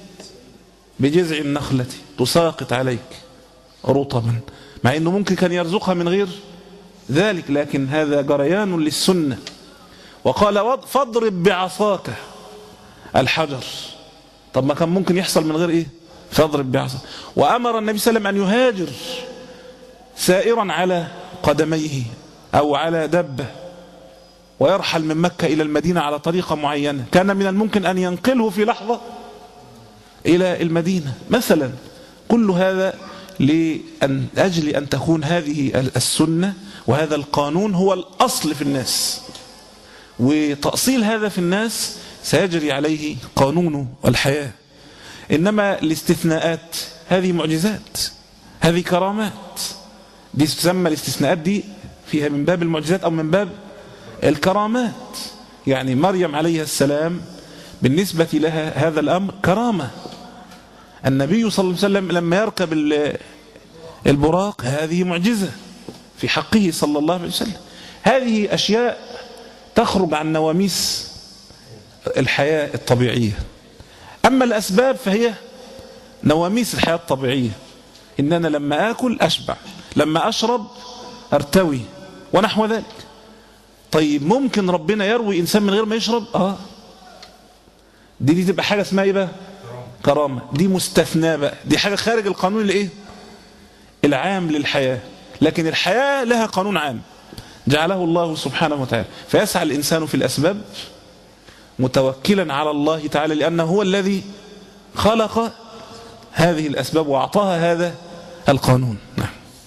بجذع النخلة تساقط عليك رطبا، مع أنه ممكن كان يرزقها من غير ذلك، لكن هذا جريان للسنة. وقال فاضرب بعصاك الحجر. طب ما كان ممكن يحصل من غير ايه؟ فاضرب بعصاك. وامر النبي صلى الله عليه وسلم ان يهاجر سائرا على قدميه او على دبه، ويرحل من مكة الى المدينة على طريقة معينة كان من الممكن ان ينقله في لحظة الى المدينة مثلا. كل هذا لأن أجل أن تكون هذه السنة وهذا القانون هو الأصل في الناس، وتأصيل هذا في الناس سيجري عليه قانون الحياة. إنما الاستثناءات هذه معجزات، هذه كرامات، دي تسمى الاستثناءات دي فيها من باب المعجزات أو من باب الكرامات. يعني مريم عليه السلام بالنسبة لها هذا الأمر كرامة. النبي صلى الله عليه وسلم لما يركب البراق هذه معجزة في حقه صلى الله عليه وسلم. هذه أشياء تخرج عن نواميس الحياة الطبيعية. أما الأسباب فهي نواميس الحياة الطبيعية، إن أنا لما آكل أشبع، لما أشرب أرتوي ونحو ذلك. طيب ممكن ربنا يروي إنسان من غير ما يشرب؟ آه دي, دي تبقى حاجة اسمها إيه بقى؟ كرامة. دي مستثنى بقى، دي حاجة خارج القانون الإيه؟ العام للحياة. لكن الحياة لها قانون عام جعله الله سبحانه وتعالى، فيسعى الإنسان في الأسباب متوكلا على الله تعالى، لأنه هو الذي خلق هذه الأسباب وأعطاها هذا القانون. نعم.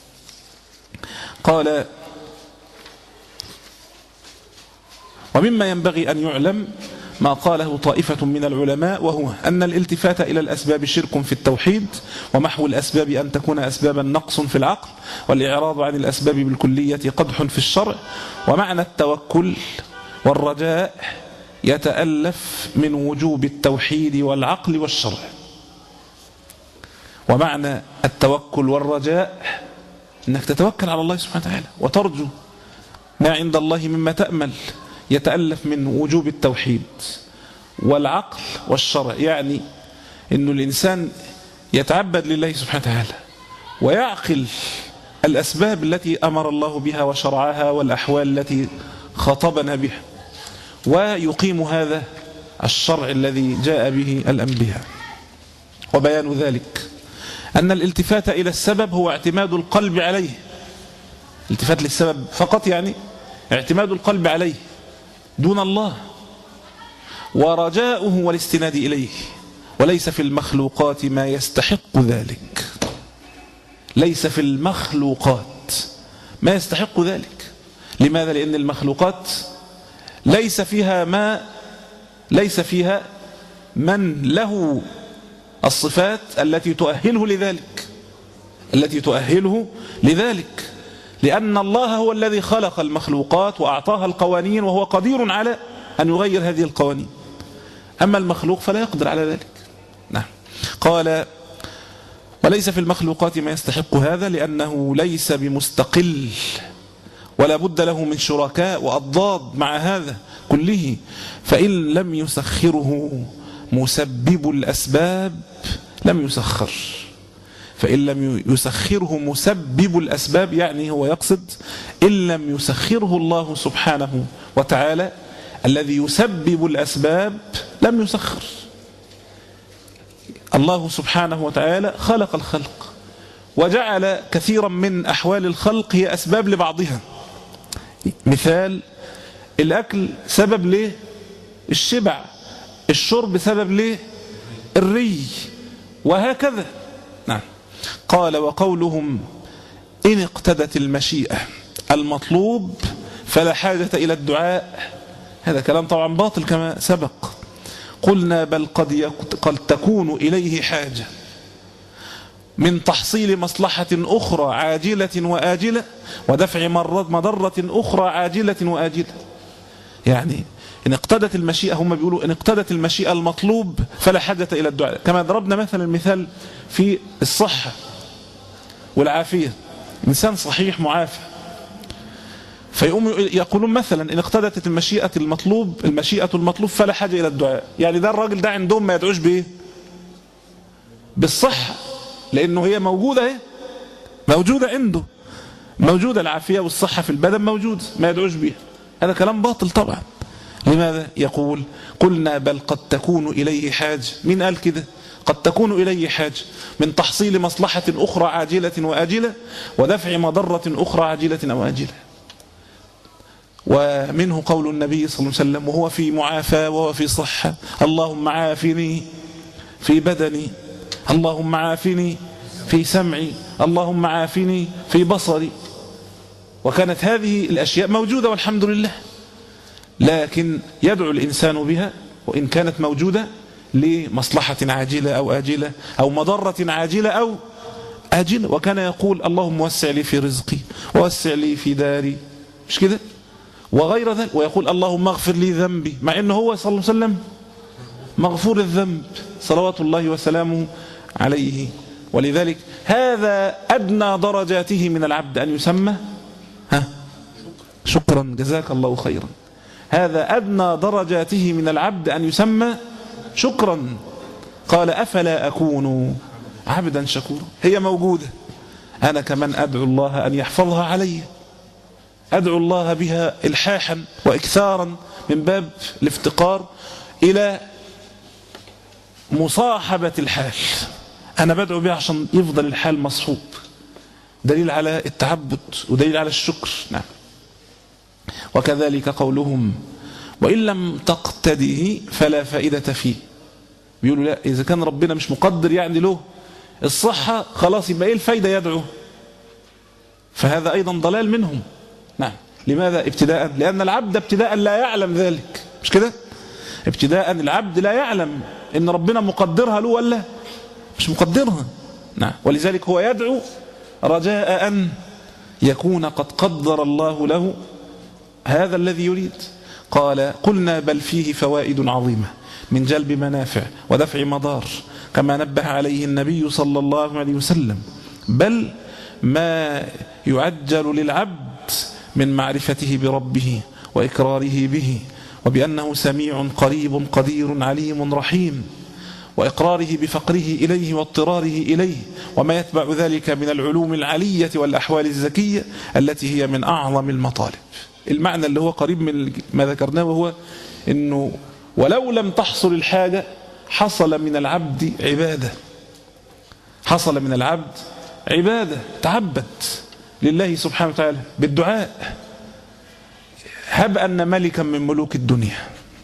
قال ومما ينبغي أن يعلم ما قاله طائفة من العلماء، وهو أن الالتفات إلى الأسباب شرك في التوحيد، ومحو الأسباب أن تكون أسبابا نقص في العقل، والإعراض عن الأسباب بالكلية قدح في الشرع. ومعنى التوكل والرجاء يتألف من وجوب التوحيد والعقل والشرع. ومعنى التوكل والرجاء أنك تتوكل على الله سبحانه وتعالى وترجو ما عند الله مما تأمل، يتألف من وجوب التوحيد والعقل والشرع. يعني أنه الإنسان يتعبد لله سبحانه وتعالى ويعقل الأسباب التي أمر الله بها وشرعها والأحوال التي خاطبنا بها، ويقيم هذا الشرع الذي جاء به الأنبياء. وبيان ذلك أن الالتفات إلى السبب هو اعتماد القلب عليه. الالتفات للسبب فقط يعني اعتماد القلب عليه دون الله، ورجاؤه والاستناد إليه. وليس في المخلوقات ما يستحق ذلك، ليس في المخلوقات ما يستحق ذلك. لماذا؟ لأن المخلوقات ليس فيها ما ليس فيها من له الصفات التي تؤهله لذلك التي تؤهله لذلك لأن الله هو الذي خلق المخلوقات وأعطاها القوانين، وهو قدير على أن يغير هذه القوانين. أما المخلوق فلا يقدر على ذلك. نعم. قال وليس في المخلوقات ما يستحق هذا، لأنه ليس بمستقل ولا بد له من شركاء وأضداد مع هذا كله. فإن لم يسخره مسبب الأسباب لم يسخر. فإن لم يسخره مسبب الأسباب، يعني هو يقصد إن لم يسخره الله سبحانه وتعالى الذي يسبب الأسباب لم يسخر. الله سبحانه وتعالى خلق الخلق وجعل كثيرا من أحوال الخلق هي أسباب لبعضها. مثال الأكل سبب ليه الشبع، الشرب سبب ليه الري، وهكذا. نعم. قال وقولهم إن اقتدت المشيئة المطلوب فلا حاجة إلى الدعاء، هذا كلام طبعا باطل كما سبق. قلنا بل قد, قد تكون إليه حاجة من تحصيل مصلحة أخرى عاجلة وآجلة ودفع مضرة أخرى عاجلة وآجلة. يعني إن اقتدت المشيئة، هم بيقولوا إن اقتدت المشيئة المطلوب فلا حاجة إلى الدعاء، كما ضربنا مثلا المثال في الصحة والعافية. إنسان صحيح معافى، فيقوم يقولون مثلا إن اقتدت المشيئة المطلوب المشيئة المطلوب فلا حاجة إلى الدعاء. يعني ده الراجل ده عندهم ما يدعوش بإيه؟ بالصحة، لأنه هي موجودة اهي، موجودة عنده، موجودة العافية والصحة في البدن موجودة، ما يدعوش بيها. هذا كلام باطل طبعا. لماذا؟ يقول قلنا بل قد تكون إليه حاجة. مين قال كده؟ قد تكون إليه حاجة من تحصيل مصلحة أخرى عاجلة وآجلة ودفع مضرة أخرى عاجلة أو آجلة. ومنه قول النبي صلى الله عليه وسلم وهو في معافاة وهو في صحة: اللهم عافني في بدني، اللهم عافني في سمعي، اللهم عافني في بصري. وكانت هذه الأشياء موجودة والحمد لله، لكن يدعو الإنسان بها وإن كانت موجودة لمصلحة عاجلة أو آجلة أو مضرة عاجلة أو آجلة. وكان يقول اللهم وسع لي في رزقي ووسع لي في داري، مش كده؟ وغير ذلك. ويقول اللهم اغفر لي ذنبي، مع أنه هو صلى الله عليه وسلم مغفور الذنب صلوات الله وسلامه عليه. ولذلك هذا أدنى درجاته من العبد أن يسمى ها شكرا، جزاك الله خيرا. هذا أدنى درجاته من العبد أن يسمى شكرا. قال أفلا أكون عبدا شكورا. هي موجودة، أنا كمان أدعو الله أن يحفظها علي، أدعو الله بها إلحاحا وإكثارا من باب الافتقار إلى مصاحبة الحال. أنا بدعو بها عشان يفضل الحال مصحوب، دليل على التعبد ودليل على الشكر. نعم. وكذلك قولهم وإن لم تقتده فلا فائدة فيه. بيقولوا لا، إذا كان ربنا مش مقدر يعني له الصحة خلاص يبقى إيه الفايدة يدعو؟ فهذا أيضا ضلال منهم. نعم. لماذا؟ ابتداء لأن العبد ابتداء لا يعلم ذلك، مش كده؟ ابتداء العبد لا يعلم إن ربنا مقدرها له ولا مش مقدرها. نعم. ولذلك هو يدعو رجاء أن يكون قد قدر الله له هذا الذي يريد. قال قلنا بل فيه فوائد عظيمة من جلب منافع ودفع مضار كما نبه عليه النبي صلى الله عليه وسلم، بل ما يعجل للعبد من معرفته بربه وإقراره به وبأنه سميع قريب قدير عليم رحيم، وإقراره بفقره إليه واضطراره إليه، وما يتبع ذلك من العلوم العلية والأحوال الزكية التي هي من أعظم المطالب. المعنى اللي هو قريب من ما ذكرناه وهو أنه ولو لم تحصل الحاجة حصل من العبد عبادة، حصل من العبد عبادة، تعبد لله سبحانه وتعالى بالدعاء. هب أن ملكا من ملوك الدنيا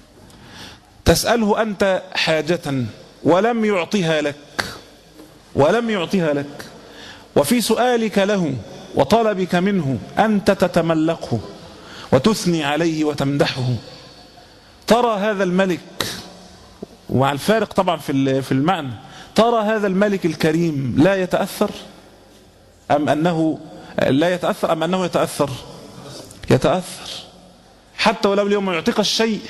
تسأله أنت حاجة ولم يعطيها لك ولم يعطيها لك وفي سؤالك له وطلبك منه أنت تتملقه وتثني عليه وتمدحه، ترى هذا الملك، ومع الفارق طبعا في المعنى، ترى هذا الملك الكريم لا يتأثر أم أنه لا يتأثر أم أنه يتأثر؟ يتأثر. حتى ولو اليوم يعطيك الشيء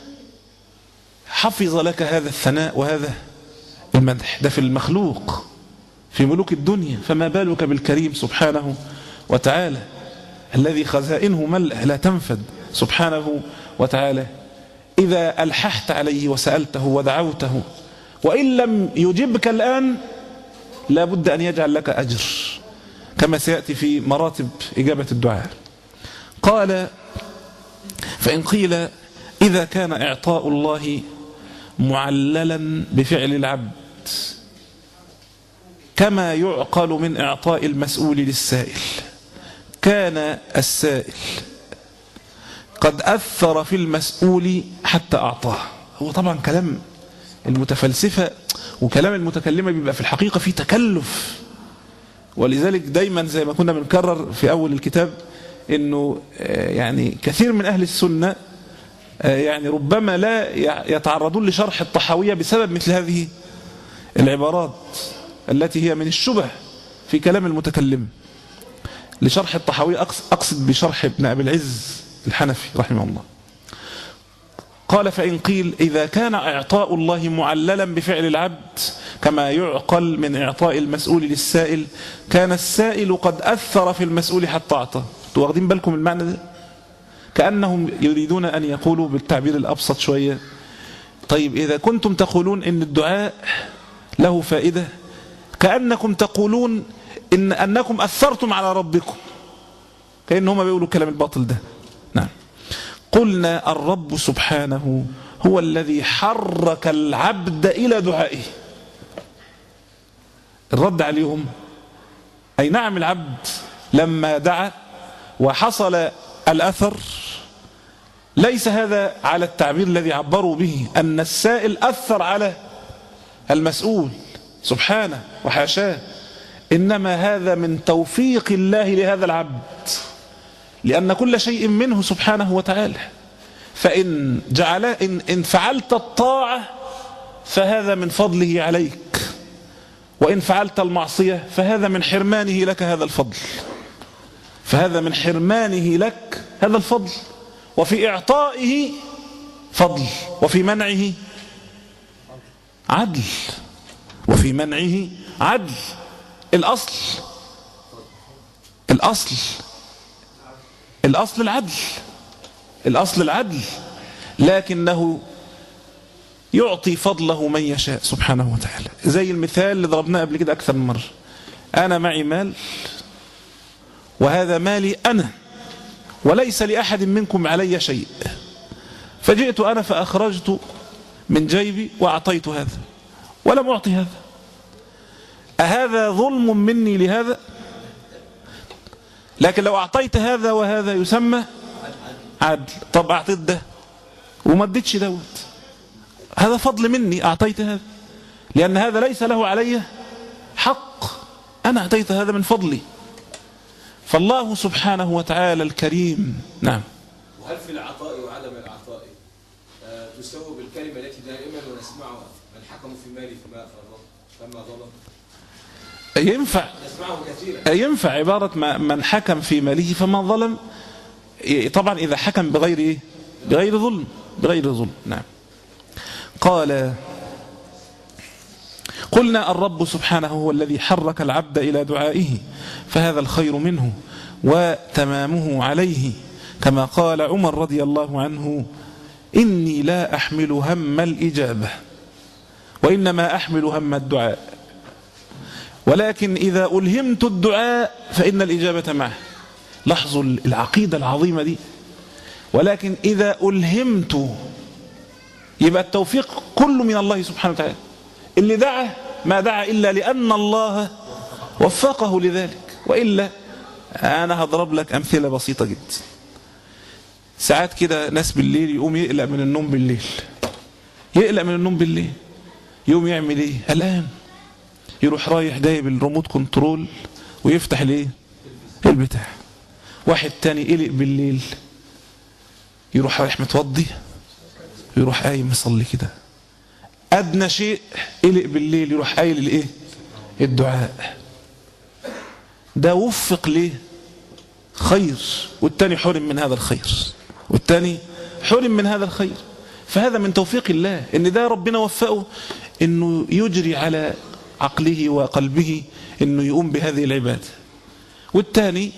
حفظ لك هذا الثناء وهذا المدح. ده في المخلوق في ملوك الدنيا، فما بالك بالكريم سبحانه وتعالى الذي خزائنه ملأ لا تنفد سبحانه وتعالى. إذا ألححت عليه وسألته ودعوته وإن لم يجبك الآن لابد أن يجعل لك أجر كما سيأتي في مراتب إجابة الدعاء. قال فإن قيل إذا كان إعطاء الله معللا بفعل العبد كما يعقل من إعطاء المسؤول للسائل، كان السائل قد أثر في المسؤول حتى أعطاه. هو طبعا كلام المتفلسفة وكلام المتكلمة بيبقى في الحقيقة فيه تكلف، ولذلك دايما زي ما كنا بنكرر في أول الكتاب إنه يعني كثير من أهل السنة يعني ربما لا يتعرضون لشرح الطحاوية بسبب مثل هذه العبارات التي هي من الشبه في كلام المتكلم. لشرح الطحاوية أقصد بشرح ابن أبي العز الحنفي رحمه الله. قال فإن قيل إذا كان إعطاء الله معللا بفعل العبد كما يعقل من إعطاء المسؤول للسائل، كان السائل قد أثر في المسؤول حتى أعطاه. واخدين بالكم المعنى ده؟ كأنهم يريدون أن يقولوا بالتعبير الأبسط شوية، طيب إذا كنتم تقولون إن الدعاء له فائدة كأنكم تقولون إن أنكم أثرتم على ربكم، كأن هم بيقولوا الكلام الباطل ده. نعم. قلنا الرب سبحانه هو الذي حرك العبد إلى دعائه. الرد عليهم أي نعم، العبد لما دعا وحصل الأثر، ليس هذا على التعبير الذي عبروا به أن السائل أثر على المسؤول سبحانه وحاشاه، إنما هذا من توفيق الله لهذا العبد، لأن كل شيء منه سبحانه وتعالى. فإن جعل إن, إن فعلت الطاعة فهذا من فضله عليك، وإن فعلت المعصية فهذا من حرمانه لك هذا الفضل، فهذا من حرمانه لك هذا الفضل. وفي إعطائه فضل، وفي منعه عدل، وفي منعه عدل. الأصل الأصل الأصل العدل، الأصل العدل، لكنه يعطي فضله من يشاء سبحانه وتعالى. زي المثال اللي ضربناه قبل كده أكثر من مرة، أنا معي مال وهذا مالي أنا وليس لأحد منكم علي شيء، فجئت أنا فأخرجت من جيبي وأعطيت هذا ولم أعطي هذا، أهذا ظلم مني لهذا؟ لكن لو أعطيت هذا وهذا يسمى عدل. طب أعطيت ده وما اديتش دوت، هذا فضل مني، أعطيت هذا لأن هذا ليس له علي حق، أنا أعطيت هذا من فضلي. فالله سبحانه وتعالى الكريم. نعم. وهل في العطاء وعدم العطاء تسوى بالكلمة التي دائما ونسمعها من حكم في مالي فما فما ظلم؟ ينفع نسمعه كثيرا. ينفع عبارة من حكم في ماله فما ظلم، طبعا إذا حكم بغير إيه؟ بغير ظلم، بغير ظلم. نعم. قال قلنا الرب سبحانه هو الذي حرك العبد إلى دعائه، فهذا الخير منه وتمامه عليه، كما قال عمر رضي الله عنه: إني لا أحمل هم الإجابة وإنما أحمل هم الدعاء، ولكن إذا ألهمت الدعاء فإن الإجابة معه. لاحظوا العقيدة العظيمة دي. ولكن إذا ألهمت، يبقى التوفيق كله من الله سبحانه وتعالى. اللي دعا ما دعا إلا لأن الله وفقه لذلك، وإلا أنا هضرب لك أمثلة بسيطة جدا. ساعات كده ناس بالليل يقوم يقلق من النوم بالليل، يقلق من النوم بالليل، يقوم يعمل ايه؟ الآن يروح رايح دايب الريموت كنترول ويفتح الايه؟ البتاع. واحد تاني قلق بالليل، يروح رايح متوضي ويروح قايم يصلي كده. أدنى شيء قلق بالليل يروح قايل الايه؟ الدعاء. ده وفق ليه؟ خير، والتاني حرم من هذا الخير، والتاني حرم من هذا الخير. فهذا من توفيق الله، ان ده ربنا وفقه انه يجري على عقله وقلبه انه يقوم بهذه العبادة، والتاني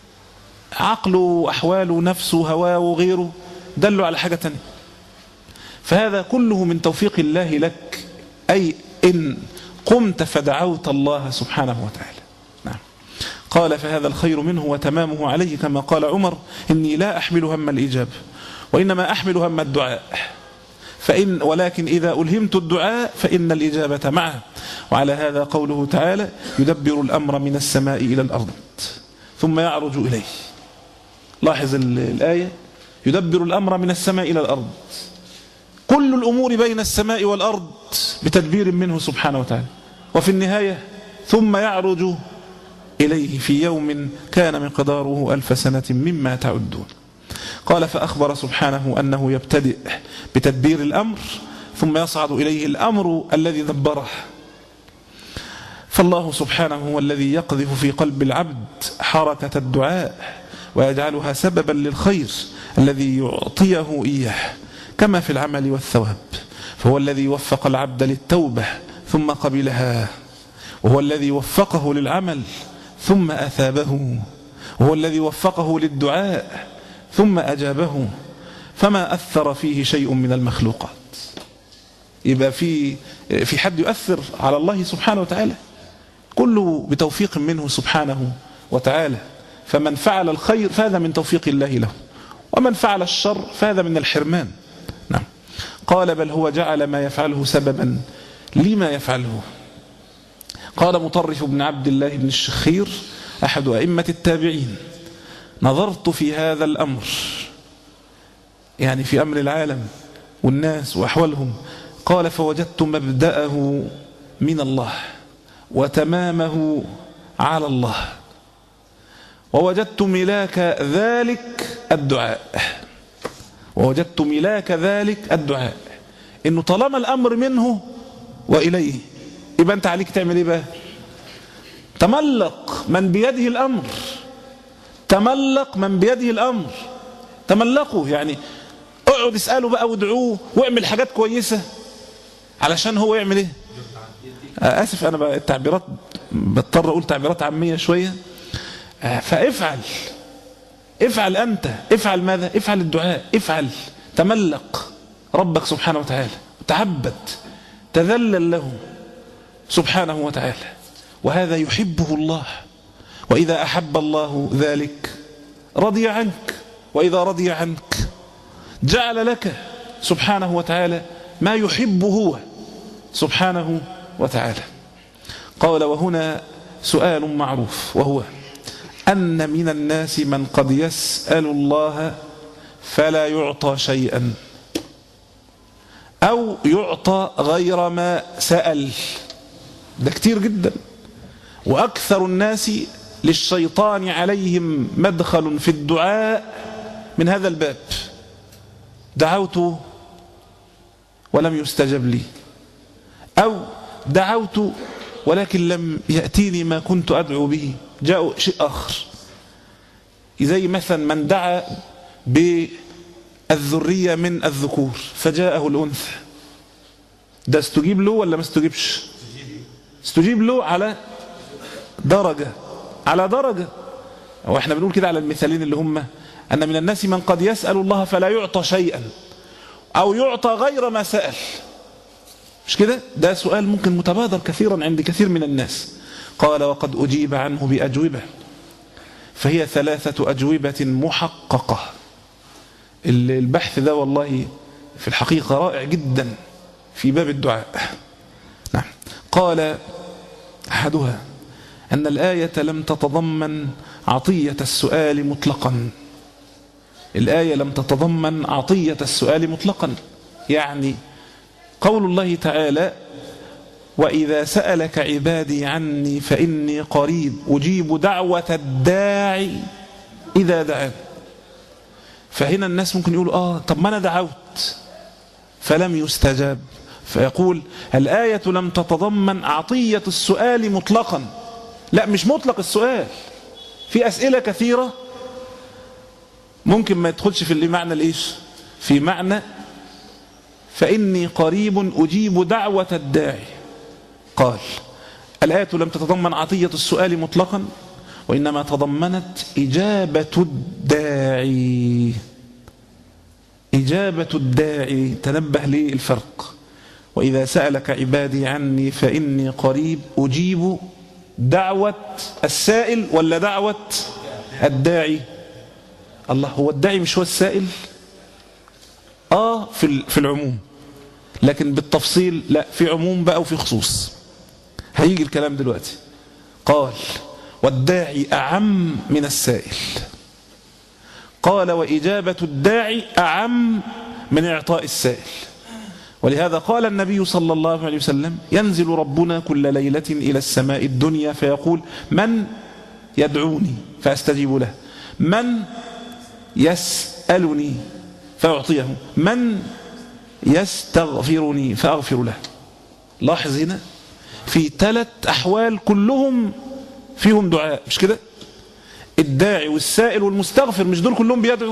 عقله وأحواله نفسه هواه وغيره دلوا على حاجة تانية. فهذا كله من توفيق الله لك، أي إن قمت فدعوت الله سبحانه وتعالى. نعم. قال فهذا الخير منه وتمامه عليه، كما قال عمر: إني لا أحمل هم الإجابة وإنما أحمل هم الدعاء، فإن ولكن إذا ألهمت الدعاء فإن الإجابة معه. وعلى هذا قوله تعالى: يدبر الأمر من السماء إلى الأرض ثم يعرج إليه. لاحظ الآية: يدبر الأمر من السماء إلى الأرض. كل الأمور بين السماء والأرض بتدبير منه سبحانه وتعالى، وفي النهاية ثم يعرج إليه في يوم كان مقداره ألف سنة مما تعدون. قال: فأخبر سبحانه أنه يبتدئ بتدبير الأمر ثم يصعد إليه الأمر الذي دبره. فالله سبحانه هو الذي يقذف في قلب العبد حركة الدعاء ويجعلها سببا للخير الذي يعطيه إياه، كما في العمل والثواب. فهو الذي وفق العبد للتوبة ثم قبلها، وهو الذي وفقه للعمل ثم أثابه، وهو الذي وفقه للدعاء ثم أجابه، فما أثر فيه شيء من المخلوقات. يبقى في في حد يؤثر على الله سبحانه وتعالى؟ كله بتوفيق منه سبحانه وتعالى. فمن فعل الخير فهذا من توفيق الله له، ومن فعل الشر فهذا من الحرمان. نعم. قال بل هو جعل ما يفعله سببا لما يفعله. قال مطرف بن عبد الله بن الشخير أحد أئمة التابعين نظرت في هذا الأمر، يعني في أمر العالم والناس وأحوالهم، قال فوجدت مبدأه من الله وتمامه على الله، ووجدت ملاك ذلك الدعاء ووجدت ملاك ذلك الدعاء إنه طالما الأمر منه وإليه يبقى أنت عليك تعمل إيه بقى؟ تملق من بيده الأمر، تملق من بيده الأمر، تملقه، يعني اقعد اسأله بقى وادعوه واعمل حاجات كويسة علشان هو يعمل ايه. آسف أنا بقى التعبيرات بضطر أقول تعبيرات عامية شوية. فافعل افعل أنت، افعل ماذا؟ افعل الدعاء، افعل تملق ربك سبحانه وتعالى، تعبد، تذلل له سبحانه وتعالى، وهذا يحبه الله. وإذا أحب الله ذلك رضي عنك، وإذا رضي عنك جعل لك سبحانه وتعالى ما يحبه هو سبحانه وتعالى. قال وهنا سؤال معروف، وهو أن من الناس من قد يسأل الله فلا يعطى شيئا أو يعطى غير ما سأل. ده كتير جدا. وأكثر الناس للشيطان عليهم مدخل في الدعاء من هذا الباب. دعوت ولم يستجب لي، أو دعوت ولكن لم يأتيني ما كنت أدعو به، جاء شيء آخر. زي مثلا من دعا بالذرية من الذكور فجاءه الأنثى، ده استجيب له ولا ما استجيبش؟ استجيب له على درجة، على درجة. واحنا بنقول كده على المثالين اللي هم أن من الناس من قد يسأل الله فلا يعطى شيئا أو يعطى غير ما سأل. مش كده؟ ده سؤال ممكن متبادر كثيرا عند كثير من الناس. قال وقد أجيب عنه بأجوبة، فهي ثلاثة أجوبة محققة. البحث ده والله في الحقيقة رائع جدا في باب الدعاء. نعم. قال أحدها أن الآية لم تتضمن عطية السؤال مطلقا. الآية لم تتضمن عطية السؤال مطلقا، يعني قول الله تعالى وإذا سألك عبادي عني فإني قريب أجيب دعوة الداعي إذا دعان. فهنا الناس ممكن يقولوا آه طب ما أنا دعوت فلم يستجاب، فيقول الآية لم تتضمن عطية السؤال مطلقا. لا، مش مطلق السؤال، في أسئلة كثيرة ممكن ما يدخلش في اللي معنى الإيش، في معنى فإني قريب أجيب دعوة الداعي. قال الآية لم تتضمن عطية السؤال مطلقا، وإنما تضمنت إجابة الداعي. إجابة الداعي، تنبه لي الفرق. وإذا سألك عبادي عني فإني قريب أجيب دعوة السائل ولا دعوة الداعي؟ الله، هو الداعي مش هو السائل؟ آه في في العموم، لكن بالتفصيل لا، في عموم بقى وفي خصوص. هيجي الكلام دلوقتي. قال والداعي أعم من السائل. قال وإجابة الداعي أعم من إعطاء السائل. ولهذا قال النبي صلى الله عليه وسلم ينزل ربنا كل ليلة إلى السماء الدنيا فيقول من يدعوني فأستجيب له، من يسألني فأعطيه، من يستغفرني فأغفر له. لاحظ هنا في ثلاث أحوال كلهم فيهم دعاء، مش كده؟ الداعي والسائل والمستغفر، مش دول كلهم بيدعوا؟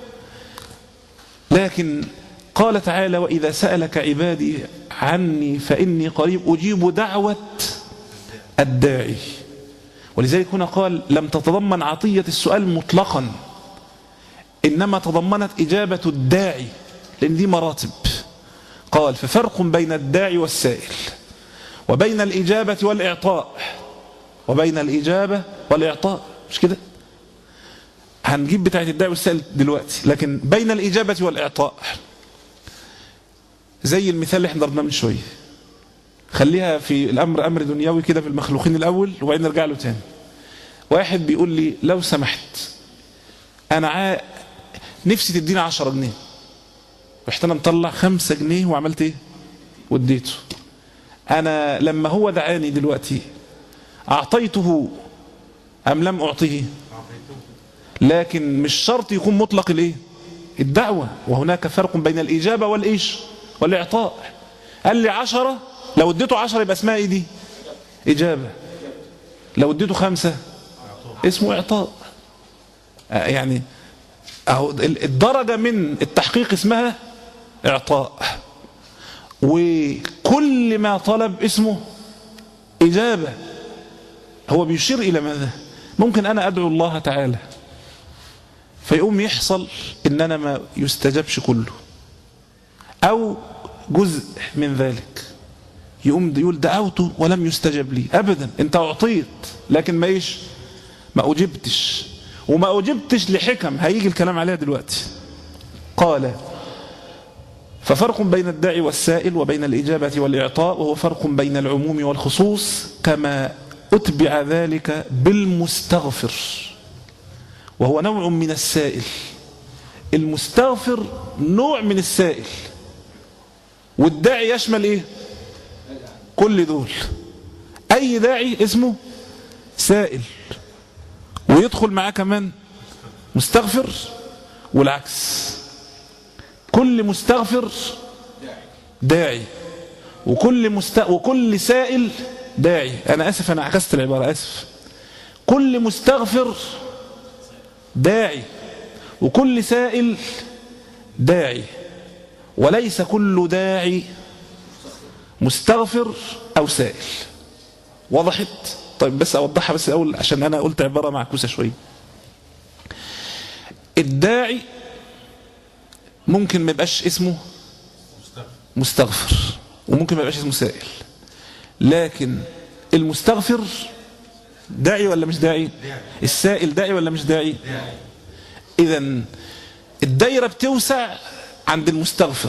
لكن قال تعالى وإذا سألك عبادي عني فإني قريب أجيب دعوة الداعي. ولذلك هنا قال لم تتضمن عطية السؤال مطلقا، إنما تضمنت إجابة الداعي، لأن دي مراتب. قال ففرق بين الداعي والسائل، وبين الإجابة والإعطاء، وبين الإجابة والإعطاء، مش كده؟ هنجيب بتاعة الداعي والسائل دلوقتي، لكن بين الإجابة والإعطاء زي المثال اللي احنا ضربناه من شوية، خليها في الأمر أمر دنيوي كده في المخلوقين الأول وبعدين نرجع له تاني. واحد بيقول لي لو سمحت أنا عا... نفسي تديني عشرة جنيه، رحت أنا مطلع خمسة جنيه وعملت إيه؟ وديته. أنا لما هو دعاني دلوقتي أعطيته أم لم أعطيه؟ لكن مش شرط يكون مطلق الإيه؟ الدعوة، وهناك فرق بين الإجابة والإيش؟ والإعطاء. قال لي عشرة، لو اديته عشرة يبقى اسمها إيه دي؟ إجابة. لو اديته خمسة اسمه إعطاء. يعني أهو الدرجة من التحقيق اسمها إعطاء، وكل ما طلب اسمه إجابة. هو بيشير إلى ماذا؟ ممكن أنا أدعو الله تعالى فيقوم يحصل إن أنا ما يستجابش كله أو جزء من ذلك، يقوم يقول دعوته ولم يستجب لي. أبدا، أنت أعطيت لكن ما إيش؟ ما أجبتش، وما أجبتش لحكم هيجي الكلام عليها دلوقتي. قال ففرق بين الداعي والسائل وبين الإجابة والإعطاء، وهو فرق بين العموم والخصوص، كما أتبع ذلك بالمستغفر، وهو نوع من السائل. المستغفر نوع من السائل، والداعي يشمل إيه؟ كل دول. أي داعي اسمه سائل، ويدخل معاه كمان مستغفر، والعكس. كل مستغفر داعي، وكل مست... وكل سائل داعي. أنا أسف، أنا عكست العبارة، أسف. كل مستغفر داعي، وكل سائل داعي، وليس كل داعي مستغفر أو سائل. وضحت؟ طيب بس أوضحها بس الأول عشان أنا قلت عبارة معكوسة شوية. الداعي ممكن ما يبقاش اسمه مستغفر، وممكن ما يبقاش اسمه سائل، لكن المستغفر داعي ولا مش داعي؟ السائل داعي ولا مش داعي؟ إذن الدايرة بتوسع عند المستغفر،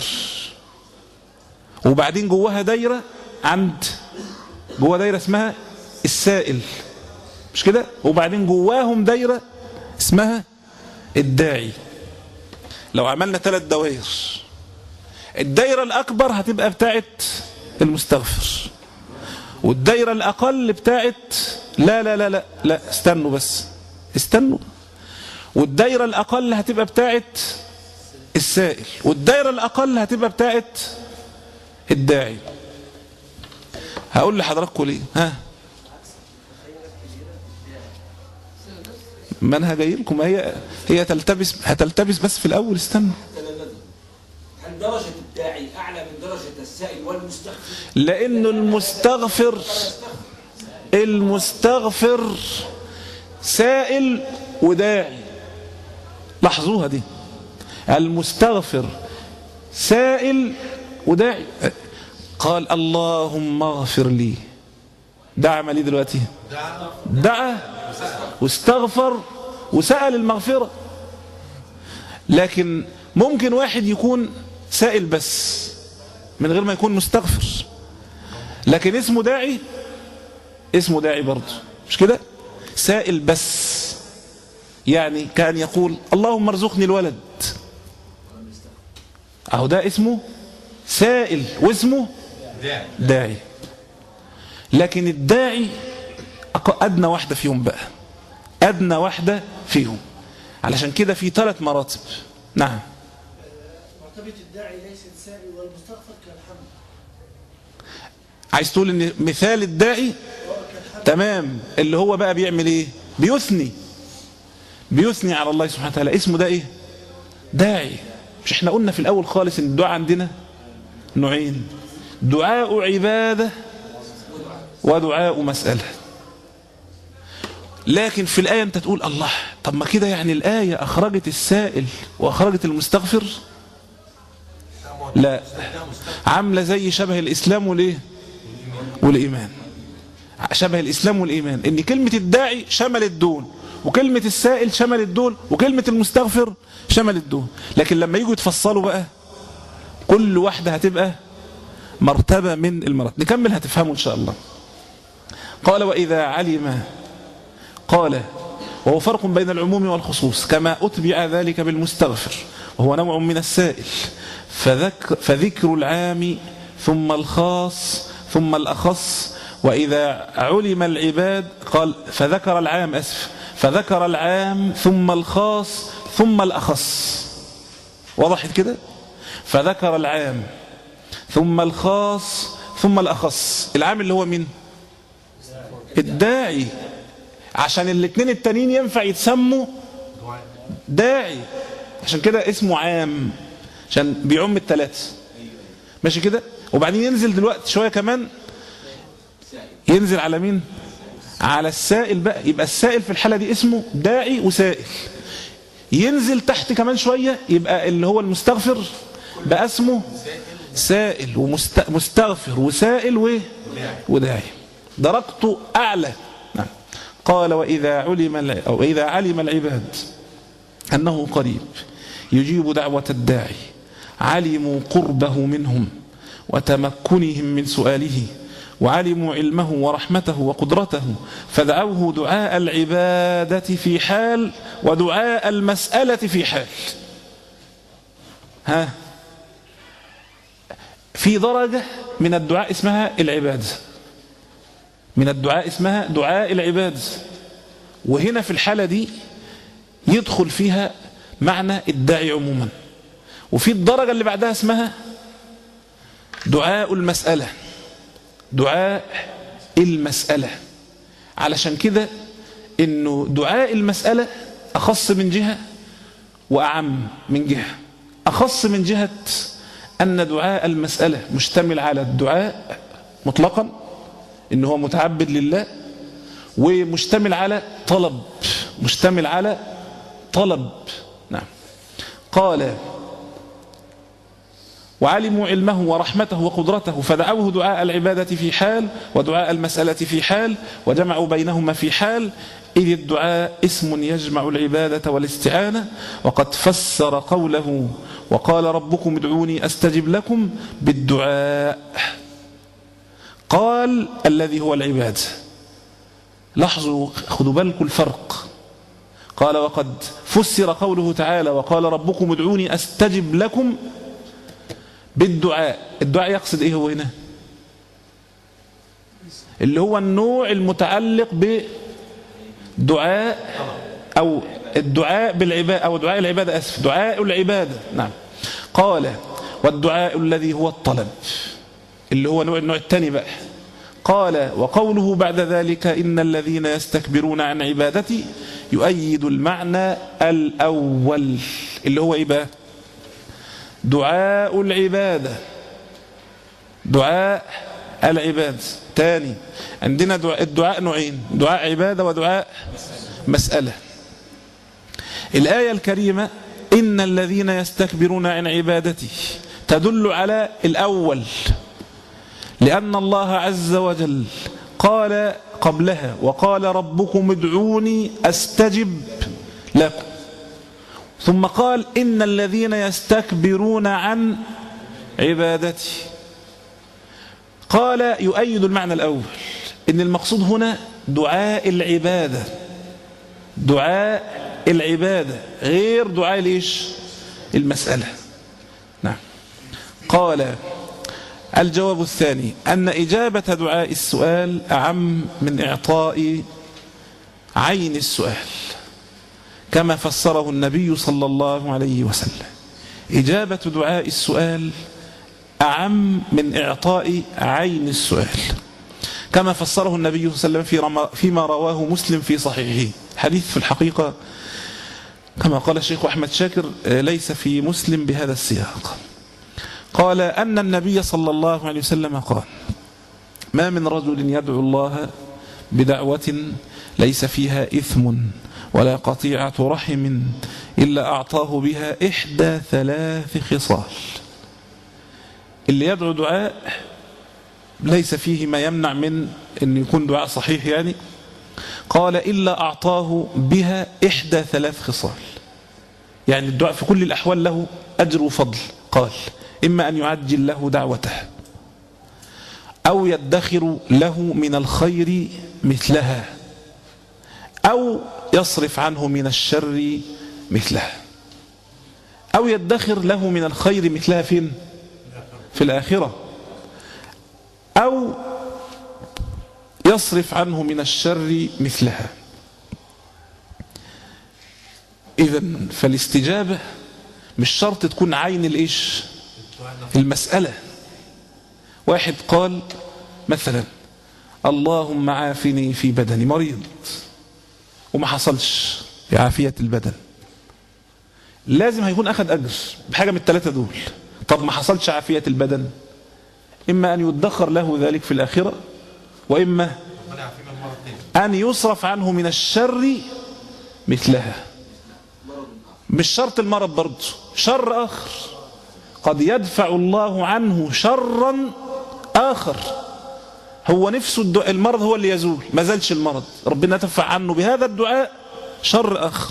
وبعدين جواها دايرة عند جوا دايرة اسمها السائل، مش كده؟ وبعدين جواهم دايرة اسمها الداعي. لو عملنا ثلاث دوائر، الدايرة الأكبر هتبقى بتاعت المستغفر، والدايرة الأقل بتاعت لا لا لا لا لا استنوا بس استنوا والدايرة الأقل هتبقى بتاعت السائل، والدايرة الأقل هتبقى بتاعت الداعي. هقول لحضراتكم ليه. ها ما انا جاي لكم، هي هي تلتبس هتلتبس بس في الاول، استنى. هل درجة الداعي اعلى من درجة السائل والمستغفر؟ لانه المستغفر المستغفر سائل وداعي. لاحظوها دي، المستغفر سائل وداعي. قال اللهم اغفر لي، ده عمل ايه دلوقتي؟ دعا واستغفر وسأل المغفرة. لكن ممكن واحد يكون سائل بس من غير ما يكون مستغفر، لكن اسمه داعي، اسمه داعي برضه، مش كده؟ سائل بس، يعني كان يقول اللهم ارزقني الولد، اهو ده اسمه سائل واسمه داعي. لكن الداعي أدنى واحدة فيهم بقى، أدنى واحدة فيهم، علشان كده في ثلاث مراتب. نعم. مرتبة الداعي ليس السائل والمستغفر كالحمد. عايز تقول ان مثال الداعي تمام، اللي هو بقى بيعمل ايه؟ بيثني بيثني على الله سبحانه وتعالى، اسمه ده ايه؟ داعي. مش احنا قلنا في الاول خالص ان الدعاء عندنا نوعين، دعاء عبادة ودعاء مسألة. لكن في الآية أنت تقول الله، طب ما كده يعني الآية أخرجت السائل وأخرجت المستغفر؟ لا، عاملة زي شبه الإسلام والإيه؟ والإيمان. شبه الإسلام والإيمان، إن كلمة الداعي شملت دون وكلمة السائل شملت دول، وكلمة المستغفر شملت دول. لكن لما يجوا يتفصلوا بقى كل واحدة هتبقى مرتبة من المراتب. نكمل هتفهموا إن شاء الله. قال وإذا علم، قال وهو فرق بين العموم والخصوص كما أتبع ذلك بالمستغفر وهو نوع من السائل، فذكر, فذكر العام ثم الخاص ثم الأخص. وإذا علم العباد قال فذكر العام أسف فذكر العام ثم الخاص ثم الأخص. وضحت كده؟ فذكر العام ثم الخاص ثم الأخص. العام اللي هو مين؟ الداعي، عشان الاثنين التانيين ينفع يتسموا داعي، عشان كده اسمه عام عشان بيعم الثلاثة. ماشي كده؟ وبعدين ينزل دلوقتي شوية كمان ينزل على مين؟ على السائل بقى. يبقى السائل في الحالة دي اسمه داعي وسائل. ينزل تحت كمان شوية يبقى اللي هو المستغفر بقى اسمه سائل ومستغفر وسائل وداعي، درجته أعلى. نعم. قال وإذا علم أو إذا علم العباد أنه قريب يجيب دعوة الداعي علموا قربه منهم وتمكنهم من سؤاله وعلموا علمه ورحمته وقدرته فدعوه دعاء العبادة في حال ودعاء المسألة في حال. ها، في درجة من الدعاء اسمها العبادة، من الدعاء اسمها دعاء العبادة، وهنا في الحالة دي يدخل فيها معنى الداعي عموما. وفي الدرجة اللي بعدها اسمها دعاء المسألة، دعاء المسألة. علشان كده انه دعاء المسألة اخص من جهة واعم من جهة. اخص من جهة ان دعاء المسألة مشتمل على الدعاء مطلقا انه هو متعبد لله، ومشتمل على طلب، مشتمل على طلب. نعم. قال وعلموا علمه ورحمته وقدرته فدعوه دعاء العبادة في حال ودعاء المسألة في حال وجمعوا بينهما في حال، إذ الدعاء اسم يجمع العبادة والاستعانة. وقد فسر قوله وقال ربكم ادعوني أستجب لكم بالدعاء، قال الذي هو العبادة. لاحظوا خذوا بالكم الفرق. قال وقد فسر قوله تعالى وقال ربكم ادعوني أستجب لكم بالدعاء. الدعاء يقصد ايه هو هنا؟ اللي هو النوع المتعلق بدعاء او الدعاء بالعبادة او دعاء العبادة اسف دعاء العبادة. نعم. قال والدعاء الذي هو الطلب اللي هو نوع النوع الثاني بقى. قال وقوله بعد ذلك إن الذين يستكبرون عن عبادتي يؤيد المعنى الأول اللي هو إيه بقى؟ دعاء العبادة، دعاء العبادة. تاني عندنا دعاء الدعاء نوعين، دعاء عبادة ودعاء مسألة. الآية الكريمة إن الذين يستكبرون عن عبادتي تدل على الأول، لأن الله عز وجل قال قبلها وقال ربكم ادعوني أستجب لكم، ثم قال إن الذين يستكبرون عن عبادتي. قال يؤيد المعنى الأول إن المقصود هنا دعاء العبادة، دعاء العبادة غير دعاء ليش المسألة. نعم. قال الجواب الثاني أن إجابة دعاء السؤال أعم من إعطاء عين السؤال كما فسره النبي صلى الله عليه وسلم. إجابة دعاء السؤال أعم من إعطاء عين السؤال كما فسره النبي صلى الله عليه وسلم فيما رواه مسلم في صحيحه. حديث في الحقيقة كما قال الشيخ أحمد شاكر ليس في مسلم بهذا السياق. قال أن النبي صلى الله عليه وسلم قال ما من رجل يدعو الله بدعوة ليس فيها إثم ولا قطيعة رحم إلا أعطاه بها إحدى ثلاث خصال. اللي يدعو دعاء ليس فيه ما يمنع من أن يكون دعاء صحيح يعني، قال إلا أعطاه بها إحدى ثلاث خصال. يعني الدعاء في كل الأحوال له أجر وفضل. قال إما أن يعجل له دعوته، أو يدخر له من الخير مثلها، أو يصرف عنه من الشر مثلها. أو يدخر له من الخير مثلها فين؟ في الآخرة. أو يصرف عنه من الشر مثلها. إذن فالاستجابة مش شرط تكون عين الإيش المسألة. واحد قال مثلا اللهم عافني في بدني، مريض وما حصلش بعافية البدن، لازم هيكون أخذ أجر بحاجة من الثلاثة دول. طب ما حصلش عافية البدن، إما أن يدخر له ذلك في الآخرة، وإما أن يصرف عنه من الشر مثلها. مش شرط المرض برضه، شر آخر قد يدفع الله عنه شرا آخر. هو نفسه الدعاء المرض هو اللي يزول، ما زالش المرض، ربنا يدفع عنه بهذا الدعاء شر آخر.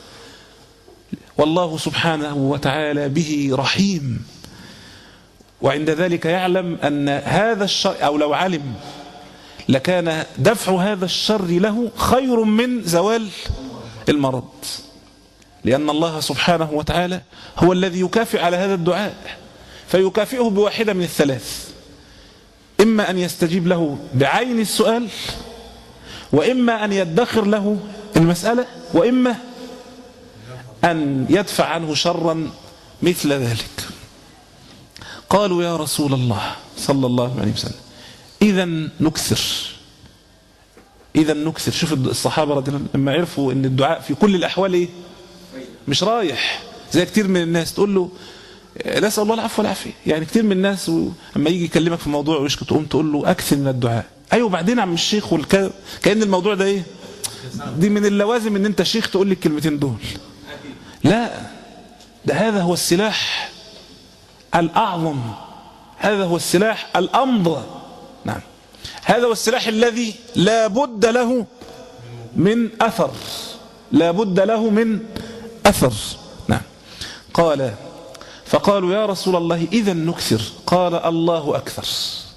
والله سبحانه وتعالى به رحيم، وعند ذلك يعلم أن هذا الشر، أو لو علم لكان دفع هذا الشر له خير من زوال المرض، لأن الله سبحانه وتعالى هو الذي يكافئ على هذا الدعاء، فيكافئه بواحدة من الثلاث: إما أن يستجيب له بعين السؤال، وإما أن يدخر له المسألة، وإما أن يدفع عنه شرا مثل ذلك. قالوا يا رسول الله صلى الله عليه وسلم إذا نكثر، إذا نكثر. شوف الصحابة رضي الله عنهم لما عرفوا أن الدعاء في كل الأحوال إيه؟ مش رايح زي كتير من الناس تقول له لا أسأل الله العفو والعافية. يعني كتير من الناس لما يجي يكلمك في موضوع ويشكي تقوم تقول له أكثر من الدعاء. أيوة بعدين عم الشيخ والك... كأن الموضوع ده إيه؟ دي من اللوازم أن أنت شيخ تقول لي الكلمتين دول. لا، ده هذا هو السلاح الأعظم، هذا هو السلاح الأمضى. نعم، هذا هو السلاح الذي لا بد له من أثر، لا بد له من أثر. نعم. قال فقالوا يا رسول الله إذا نكثر. قال الله أكثر.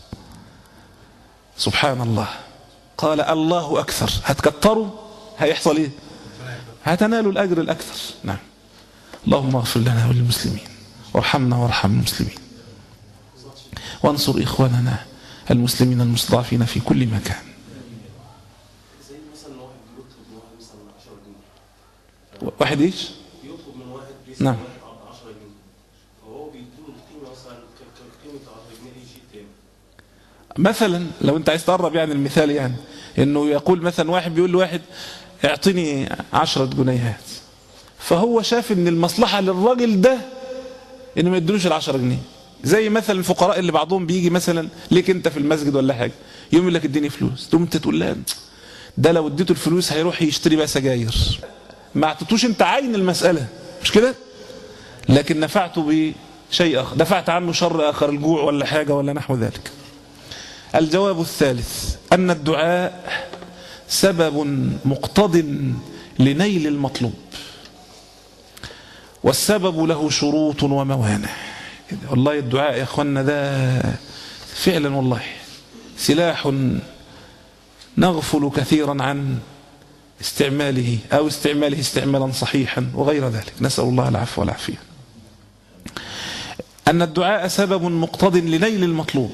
سبحان الله. قال الله أكثر. هتكتروا هيحصل إيه؟ هتنالوا الأجر الأكثر. نعم. اللهم اغفر لنا وللمسلمين وارحمنا وارحم المسلمين، وانصر إخواننا المسلمين المستضعفين في كل مكان. زي مثلا واحد بيطلب من واحد مثلا عشرة جنيه. واحد ايش؟ يطلب من واحد بيسأل نعم. واحد عشرة جنيه، فهو بيديله القيمة مثلا قيمة عشرة جنيه يجي تاني. مثلا لو انت عايز تقرب يعني المثال، يعني انه يقول مثلا واحد بيقول لواحد اعطيني عشرة جنيهات، فهو شاف ان المصلحة للراجل ده انه ما يدلوش العشرة جنيه. زي مثلا الفقراء اللي بعضهم بيجي مثلا ليك انت في المسجد ولا حاجة، يوم يقول لك اديني فلوس، تقوم انت تقول لا ده لو اديته الفلوس هيروح يشتري بقى سجاير. ما اعطيتوش انت عين المسألة، مش كده؟ لكن نفعته بشيء اخر، دفعت عنه شر اخر، الجوع ولا حاجة ولا نحو ذلك. الجواب الثالث أن الدعاء سبب مقتض لنيل المطلوب، والسبب له شروط وموانع. والله الدعاء يا أخوانا ده فعلا والله سلاح نغفل كثيرا عن استعماله، أو استعماله استعمالا صحيحا وغير ذلك، نسأل الله العفو والعافية. أن الدعاء سبب مقتض لنيل المطلوب،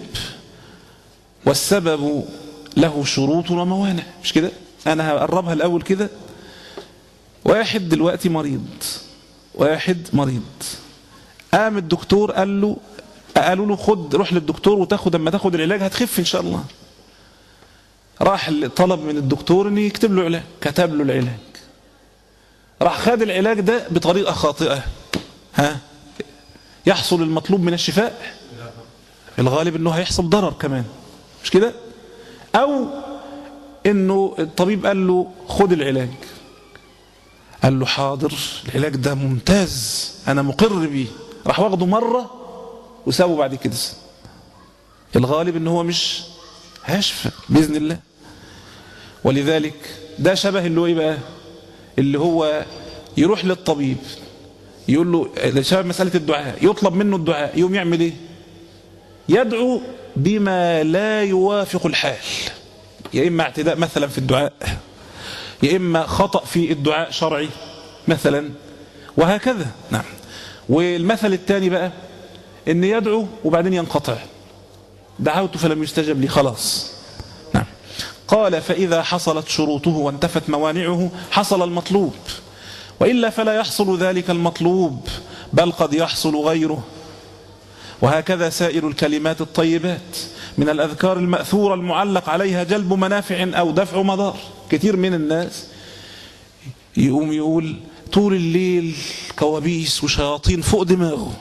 والسبب له شروط وموانع، مش كده؟ أنا هقربها الأول كده. واحد دلوقتي مريض، واحد مريض قام الدكتور قال له، قالوا له خد روح للدكتور وتاخد، اما تاخد العلاج هتخف إن شاء الله. راح طلب من الدكتور أن يكتب له علاج، كتب له العلاج، راح خد العلاج ده بطريقة خاطئة، ها يحصل المطلوب من الشفاء؟ الغالب أنه هيحصل ضرر كمان، مش كده؟ أو أنه الطبيب قال له خد العلاج، قال له حاضر العلاج ده ممتاز أنا مقر بيه، راح واخده مرة وسابه بعد كده. الغالب أنه هو مش هيشفى بإذن الله. ولذلك ده شبه اللي هو إيه بقى؟ اللي هو يروح للطبيب يقول له لشباب مسألة الدعاء، يطلب منه الدعاء، يوم يعمل ايه؟ يدعو بما لا يوافق الحال، يا إما اعتداء مثلا في الدعاء، يا إما خطأ في الدعاء شرعي مثلا، وهكذا. نعم. والمثل الثاني بقى ان يدعو وبعدين ينقطع، دعوت فلم يستجب لي خلاص. نعم. قال فإذا حصلت شروطه وانتفت موانعه حصل المطلوب، وإلا فلا يحصل ذلك المطلوب، بل قد يحصل غيره. وهكذا سائر الكلمات الطيبات من الأذكار المأثورة المعلق عليها جلب منافع أو دفع مضار. كثير من الناس يقوم يقول طول الليل كوابيس وشياطين فوق دماغه،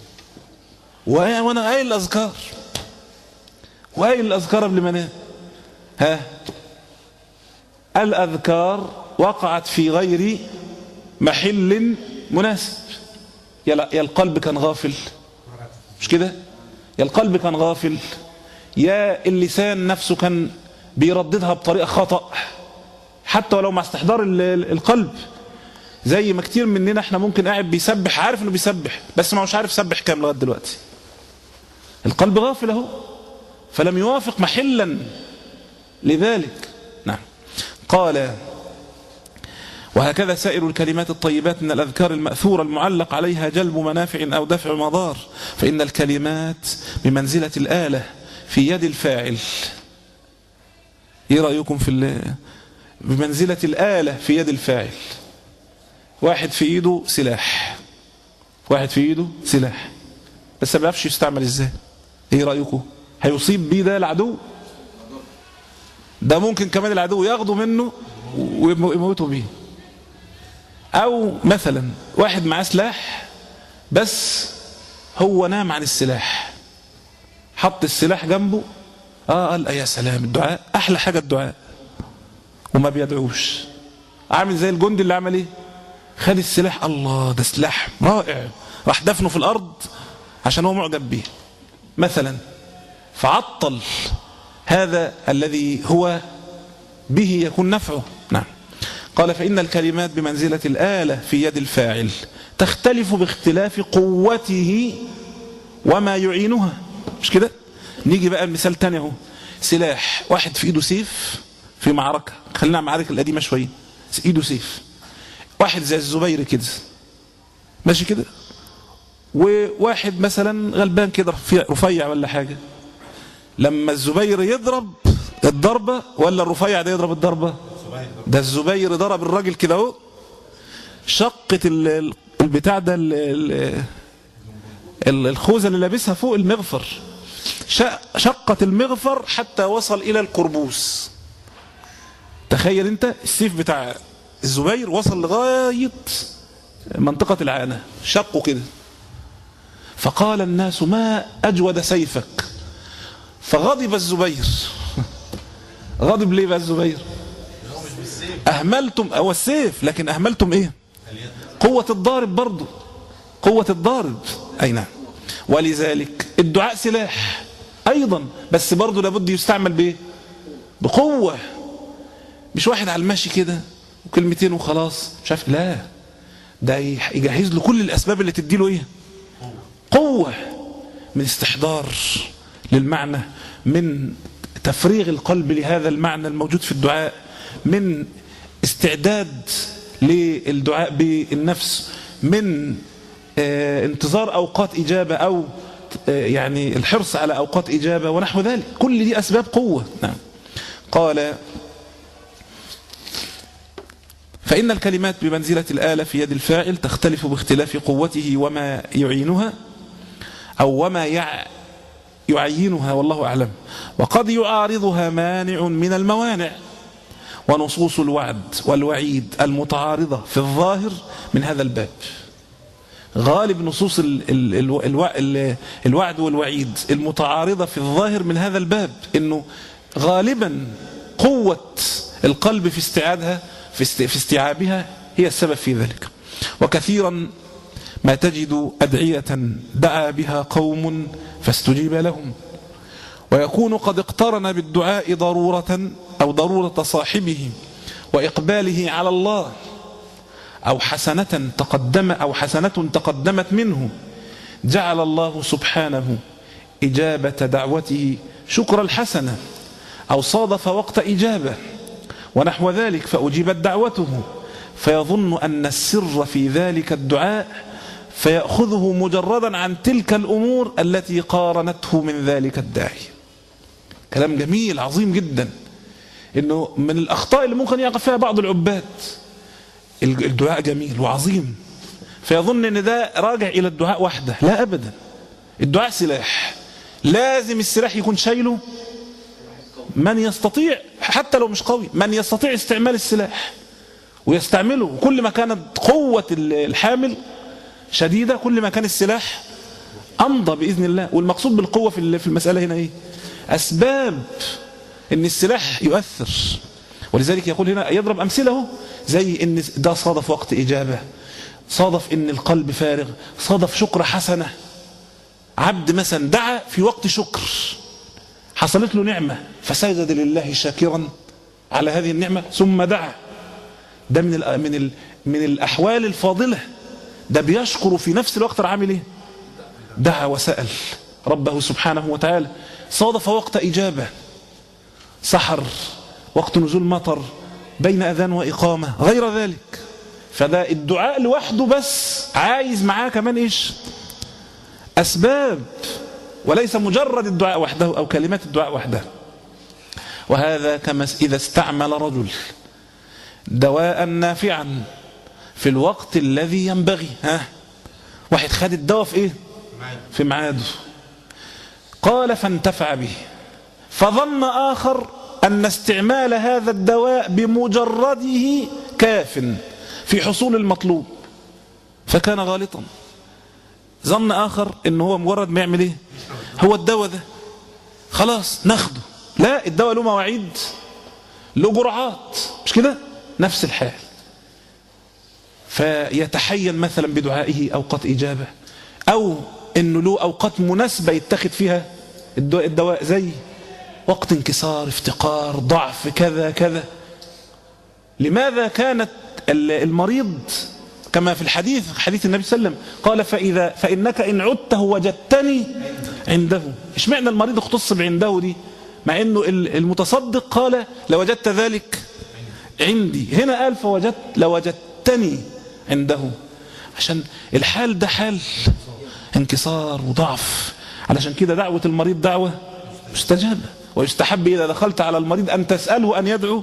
وانا قايل الاذكار وقايل الاذكار قبل ما انام. ها، الاذكار وقعت في غير محل مناسب. يا القلب كان غافل، مش كده؟ يا القلب كان غافل، يا اللسان نفسه كان بيرددها بطريقه خطأ، حتى ولو مع استحضار القلب. زي ما كتير مننا احنا ممكن قاعد بيسبح، عارف انه بيسبح بس ما مش عارف سبح كام لغايه دلوقتي. القلب غافل اهو، فلم يوافق محلا لذلك. نعم. قال وهكذا سائر الكلمات الطيبات من الأذكار المأثورة المعلق عليها جلب منافع أو دفع مضار، فإن الكلمات بمنزلة الآلة في يد الفاعل. ايه رأيكم في بمنزلة الآلة في يد الفاعل؟ واحد في ايده سلاح، واحد في ايده سلاح بس ما بيعرفش يستعمل ازاي. ايه رأيكم؟ هيصيب بيه ده العدو؟ ده ممكن كمان العدو ياخده منه ويموته بيه. او مثلا واحد معاه سلاح بس هو نام عن السلاح، حط السلاح جنبه، اه قال يا سلام الدعاء احلى حاجة الدعاء، وما بيدعوش. عامل زي الجندي اللي عمل ايه؟ خد السلاح، الله ده سلاح رائع، راح دفنه في الارض عشان هو معجب به مثلا، فعطل هذا الذي هو به يكون نفعه. نعم. قال فإن الكلمات بمنزلة الآلة في يد الفاعل تختلف باختلاف قوته وما يعينها، مش كده؟ نيجي بقى المثال تاني اهو، سلاح، واحد في ايده سيف في معركة، خلينا معارك القديمة شوية، ايده سيف، واحد زي الزبير كده ماشي كده، وواحد مثلا غلبان كده رفيع ولا حاجة، لما الزبير يضرب الضربة ولا الرفيع ده يضرب الضربة؟ ده الزبير ضرب الراجل كده اهو، شقت البتاع ده الخوذة اللي لابسها فوق المغفر، شقت المغفر حتى وصل إلى القربوس. تخيل انت السيف بتاع الزبير وصل لغاية منطقة العانة، شقه كده. فقال الناس ما أجود سيفك، فغضب الزبير. غضب ليه بقى الزبير؟ أهملتم، أو السيف، لكن أهملتم إيه؟ قوة الضارب، برضو قوة الضارب. أي نعم. ولذلك الدعاء سلاح أيضا، بس برضو لابد يستعمل بإيه؟ بقوة، مش واحد على الماشي كده وكلمتين وخلاص مش عارف، لا، ده يجهز له كل الأسباب اللي تدي له إيه؟ قوة، من استحضار للمعنى، من تفريغ القلب لهذا المعنى الموجود في الدعاء، من استعداد للدعاء بالنفس، من آه انتظار أوقات إجابة، أو آه يعني الحرص على أوقات إجابة ونحو ذلك، كل دي أسباب قوة. نعم. قال فإن الكلمات بمنزلة الآلة في يد الفاعل تختلف باختلاف قوته وما يعينها أو وما يع... يعينها، والله أعلم. وقد يعارضها مانع من الموانع، ونصوص الوعد والوعيد المتعارضة في الظاهر من هذا الباب. غالب نصوص ال ال ال ال الوعد والوعيد المتعارضة في الظاهر من هذا الباب، إنه غالبا قوة القلب في استعادها في استيعابها هي السبب في ذلك. وكثيرا ما تجد أدعية دعا بها قوم فاستجيب لهم، ويكون قد اقترن بالدعاء ضرورة أو ضرورة صاحبه وإقباله على الله، أو حسنة تقدم أو حسنة تقدمت منه جعل الله سبحانه إجابة دعوته شكر الحسنة، أو صادف وقت إجابة ونحو ذلك فأجيبت دعوته، فيظن أن السر في ذلك الدعاء فيأخذه مجردا عن تلك الأمور التي قارنته من ذلك الداعي. كلام جميل عظيم جدا، إنه من الأخطاء اللي ممكن يقع فيها بعض العباد الدعاء جميل وعظيم، فيظن أن ده راجع إلى الدعاء وحده. لا أبدا، الدعاء سلاح، لازم السلاح يكون شايله من يستطيع، حتى لو مش قوي، من يستطيع استعمال السلاح ويستعمله. كل ما كانت قوة الحامل شديدة كل ما كان السلاح أمضى بإذن الله. والمقصود بالقوة في المسألة هنا إيه؟ أسباب إن السلاح يؤثر. ولذلك يقول هنا يضرب أمثله زي إن ده صادف وقت إجابة، صادف إن القلب فارغ، صادف شكر حسنة. عبد مثلا دعا في وقت شكر، حصلت له نعمة فسجد لله شاكرا على هذه النعمة ثم دعا. ده من ال من ال من الأحوال الفاضلة. ده بيشكر في نفس الوقت عامل ايه؟ دعا وسأل ربه سبحانه وتعالى. صادف وقت إجابة، سحر، وقت نزول مطر، بين أذان وإقامة، غير ذلك. فده الدعاء لوحده بس عايز معاه كمان إيش؟ أسباب، وليس مجرد الدعاء وحده أو كلمات الدعاء وحده. وهذا كما إذا استعمل رجل دواء نافعا في الوقت الذي ينبغي. ها، واحد خد الدواء في إيه؟ في ميعاده. قال فانتفع به، فظن آخر أن استعمال هذا الدواء بمجرده كاف في حصول المطلوب، فكان غالطا. ظن آخر إنه هو مجرد ما يعمل إيه؟ هو الدواء ده خلاص ناخده. لا، الدواء له مواعيد، له جرعات، مش كده؟ نفس الحال. فيتحين مثلا بدعائه أوقات إجابة، أو إنه له أوقات مناسبة يتخذ فيها الدواء، زي وقت انكسار، افتقار، ضعف، كذا كذا. لماذا كانت المريض كما في الحديث حديث النبي صلى الله عليه وسلم قال فإذا فإنك إن عدته وجدتني عنده. إيش معنى المريض اختص بعنده دي؟ مع إنه المتصدق قال لوجدت ذلك عندي، هنا قال فوجدت لوجدتني عنده، عشان الحال ده حال انكسار وضعف. علشان كده دعوة المريض دعوة مستجابة، ويستحب إذا دخلت على المريض أن تسأله أن يدعو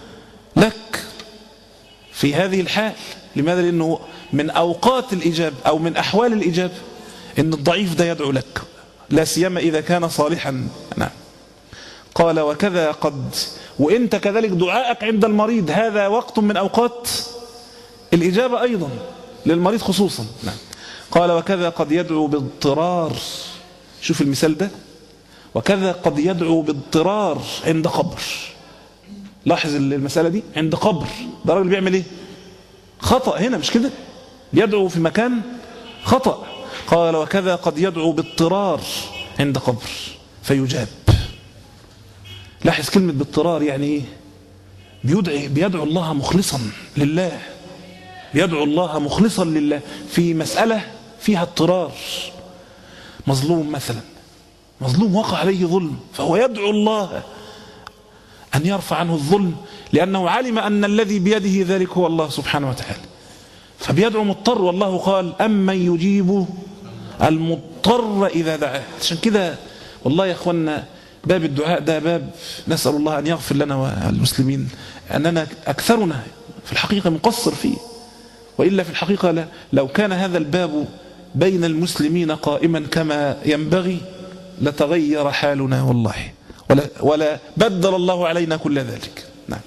لك في هذه الحال. لماذا؟ لأنه من أوقات الإجابة أو من أحوال الإجابة إن الضعيف ده يدعو لك، لا سيما إذا كان صالحا. نعم. قال وكذا قد، وإنت كذلك دعائك عند المريض هذا وقت من أوقات الإجابة أيضا للمريض خصوصا. نعم. قال وكذا قد يدعو باضطرار. شوف المثال ده، وكذا قد يدعو باضطرار عند قبر. لاحظ المسألة دي، عند قبر، ده راجل بيعمل ايه؟ خطأ هنا، مش كده؟ يدعو في مكان خطأ. قال وكذا قد يدعو باضطرار عند قبر فيجاب. لاحظ كلمة باضطرار يعني ايه؟ بيدعي بيدعو الله مخلصا لله، بيدعو الله مخلصا لله في مسألة فيها اضطرار. مظلوم مثلا، مظلوم وقع عليه ظلم، فهو يدعو الله أن يرفع عنه الظلم، لأنه علم أن الذي بيده ذلك هو الله سبحانه وتعالى، فبيدعو مضطر. والله قال أمن يجيب المضطر إذا دعاه. عشان كده والله يا أخوانا باب الدعاء ده باب نسأل الله أن يغفر لنا والمسلمين، أننا أكثرنا في الحقيقة مقصر فيه. وإلا في الحقيقة لا، لو كان هذا الباب بين المسلمين قائما كما ينبغي لتغير حالنا والله، ولا, ولا بدل الله علينا كل ذلك. نعم.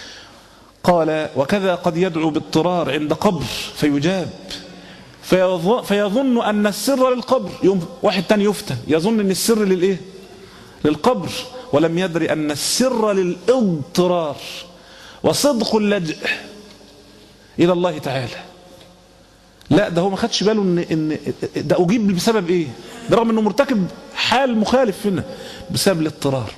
قال وكذا قد يدعو باضطرار عند قبر فيجاب، فيظن أن السر للقبر. يوم واحد تاني يفتن يظن أن السر للإيه؟ للقبر، ولم يدري أن السر للاضطرار وصدق اللجأ إلى الله تعالى. لا، ده هو ما خدش باله ان ان ده اجيب بسبب ايه؟ برغم انه مرتكب حال مخالف هنا، بسبب الاضطرار.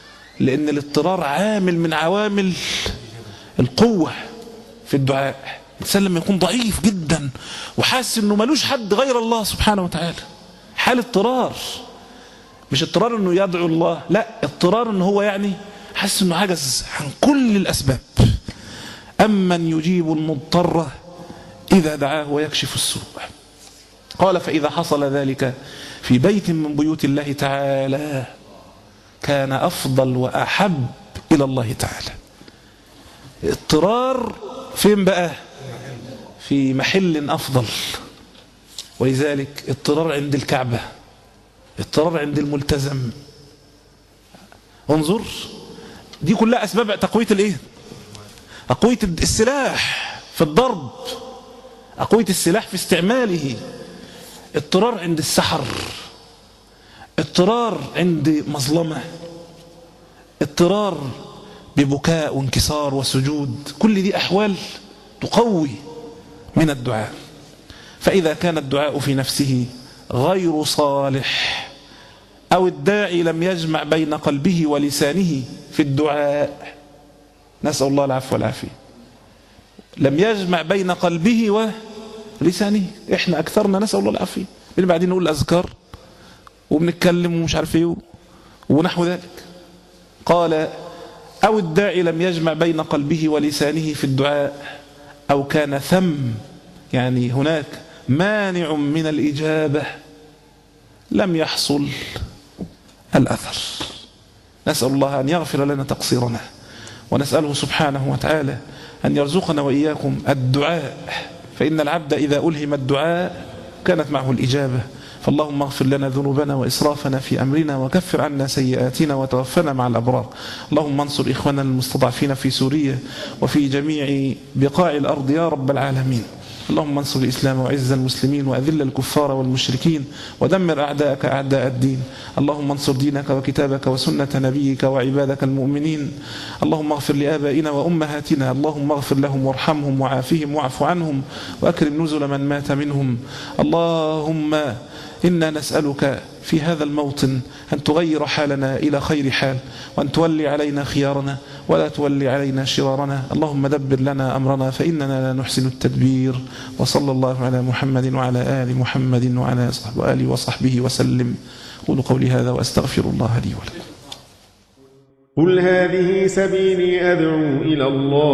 لان الاضطرار عامل من عوامل القوة في الدعاء. الإنسان لما يكون ضعيف جدا وحاسس أنه ملوش حد غير الله سبحانه وتعالى، حال اضطرار، مش اضطرار أنه يدعو الله، لا اضطرار أنه هو يعني حاسس أنه عجز عن كل الأسباب. أمن يجيب المضطر إذا دعاه ويكشف السوء. قال فإذا حصل ذلك في بيت من بيوت الله تعالى كان أفضل وأحب إلى الله تعالى. اضطرار فين بقى؟ في محل أفضل. ولذلك اضطرار عند الكعبة، اضطرار عند الملتزم. انظر، دي كلها أسباب تقوية الايه؟ تقوية السلاح في الضرب، تقوية السلاح في استعماله. اضطرار عند السحر، اضطرار عند مظلمة، اضطرار ببكاء وانكسار وسجود. كل دي أحوال تقوي من الدعاء. فإذا كان الدعاء في نفسه غير صالح أو الداعي لم يجمع بين قلبه ولسانه في الدعاء، نسأل الله العفو والعافية، لم يجمع بين قلبه ولسانه. احنا أكثرنا نسأل الله العافية اللي بعدين نقول الأذكار وبنتكلم ومش عارف ايه ونحو ذلك. قال أو الداعي لم يجمع بين قلبه ولسانه في الدعاء، أو كان ثم، يعني هناك مانع من الإجابة، لم يحصل الأثر. نسأل الله أن يغفر لنا تقصيرنا، ونسأله سبحانه وتعالى أن يرزقنا وإياكم الدعاء، فإن العبد إذا ألهم الدعاء كانت معه الإجابة. فاللهم اغفر لنا ذنوبنا وإسرافنا في أمرنا، وكفر عنا سيئاتنا، وتوفنا مع الأبرار. اللهم انصر إخواننا المستضعفين في سوريا وفي جميع بقاع الأرض يا رب العالمين. اللهم انصر الإسلام وعز المسلمين، وأذل الكفار والمشركين، ودمر أعداءك أعداء الدين. اللهم انصر دينك وكتابك وسنة نبيك وعبادك المؤمنين. اللهم اغفر لآبائنا وأمهاتنا، اللهم اغفر لهم وارحمهم وعافهم واعف عنهم، وأكرم نزل من مات منهم. اللهم إنا نسألك في هذا الموطن أن تغير حالنا إلى خير حال، وأن تولي علينا خيارنا ولا تولي علينا شرارنا. اللهم دبر لنا أمرنا فإننا لا نحسن التدبير. وصلى الله على محمد وعلى آل محمد وعلى آله وصحبه وسلم. قولوا قولي هذا وأستغفر الله لي ولكم. قل هذه سبيلي أدعو إلى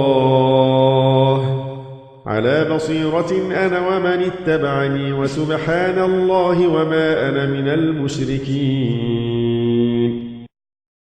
الله على بصيرة أنا ومن اتبعني، وسبحان الله وما أنا من المشركين.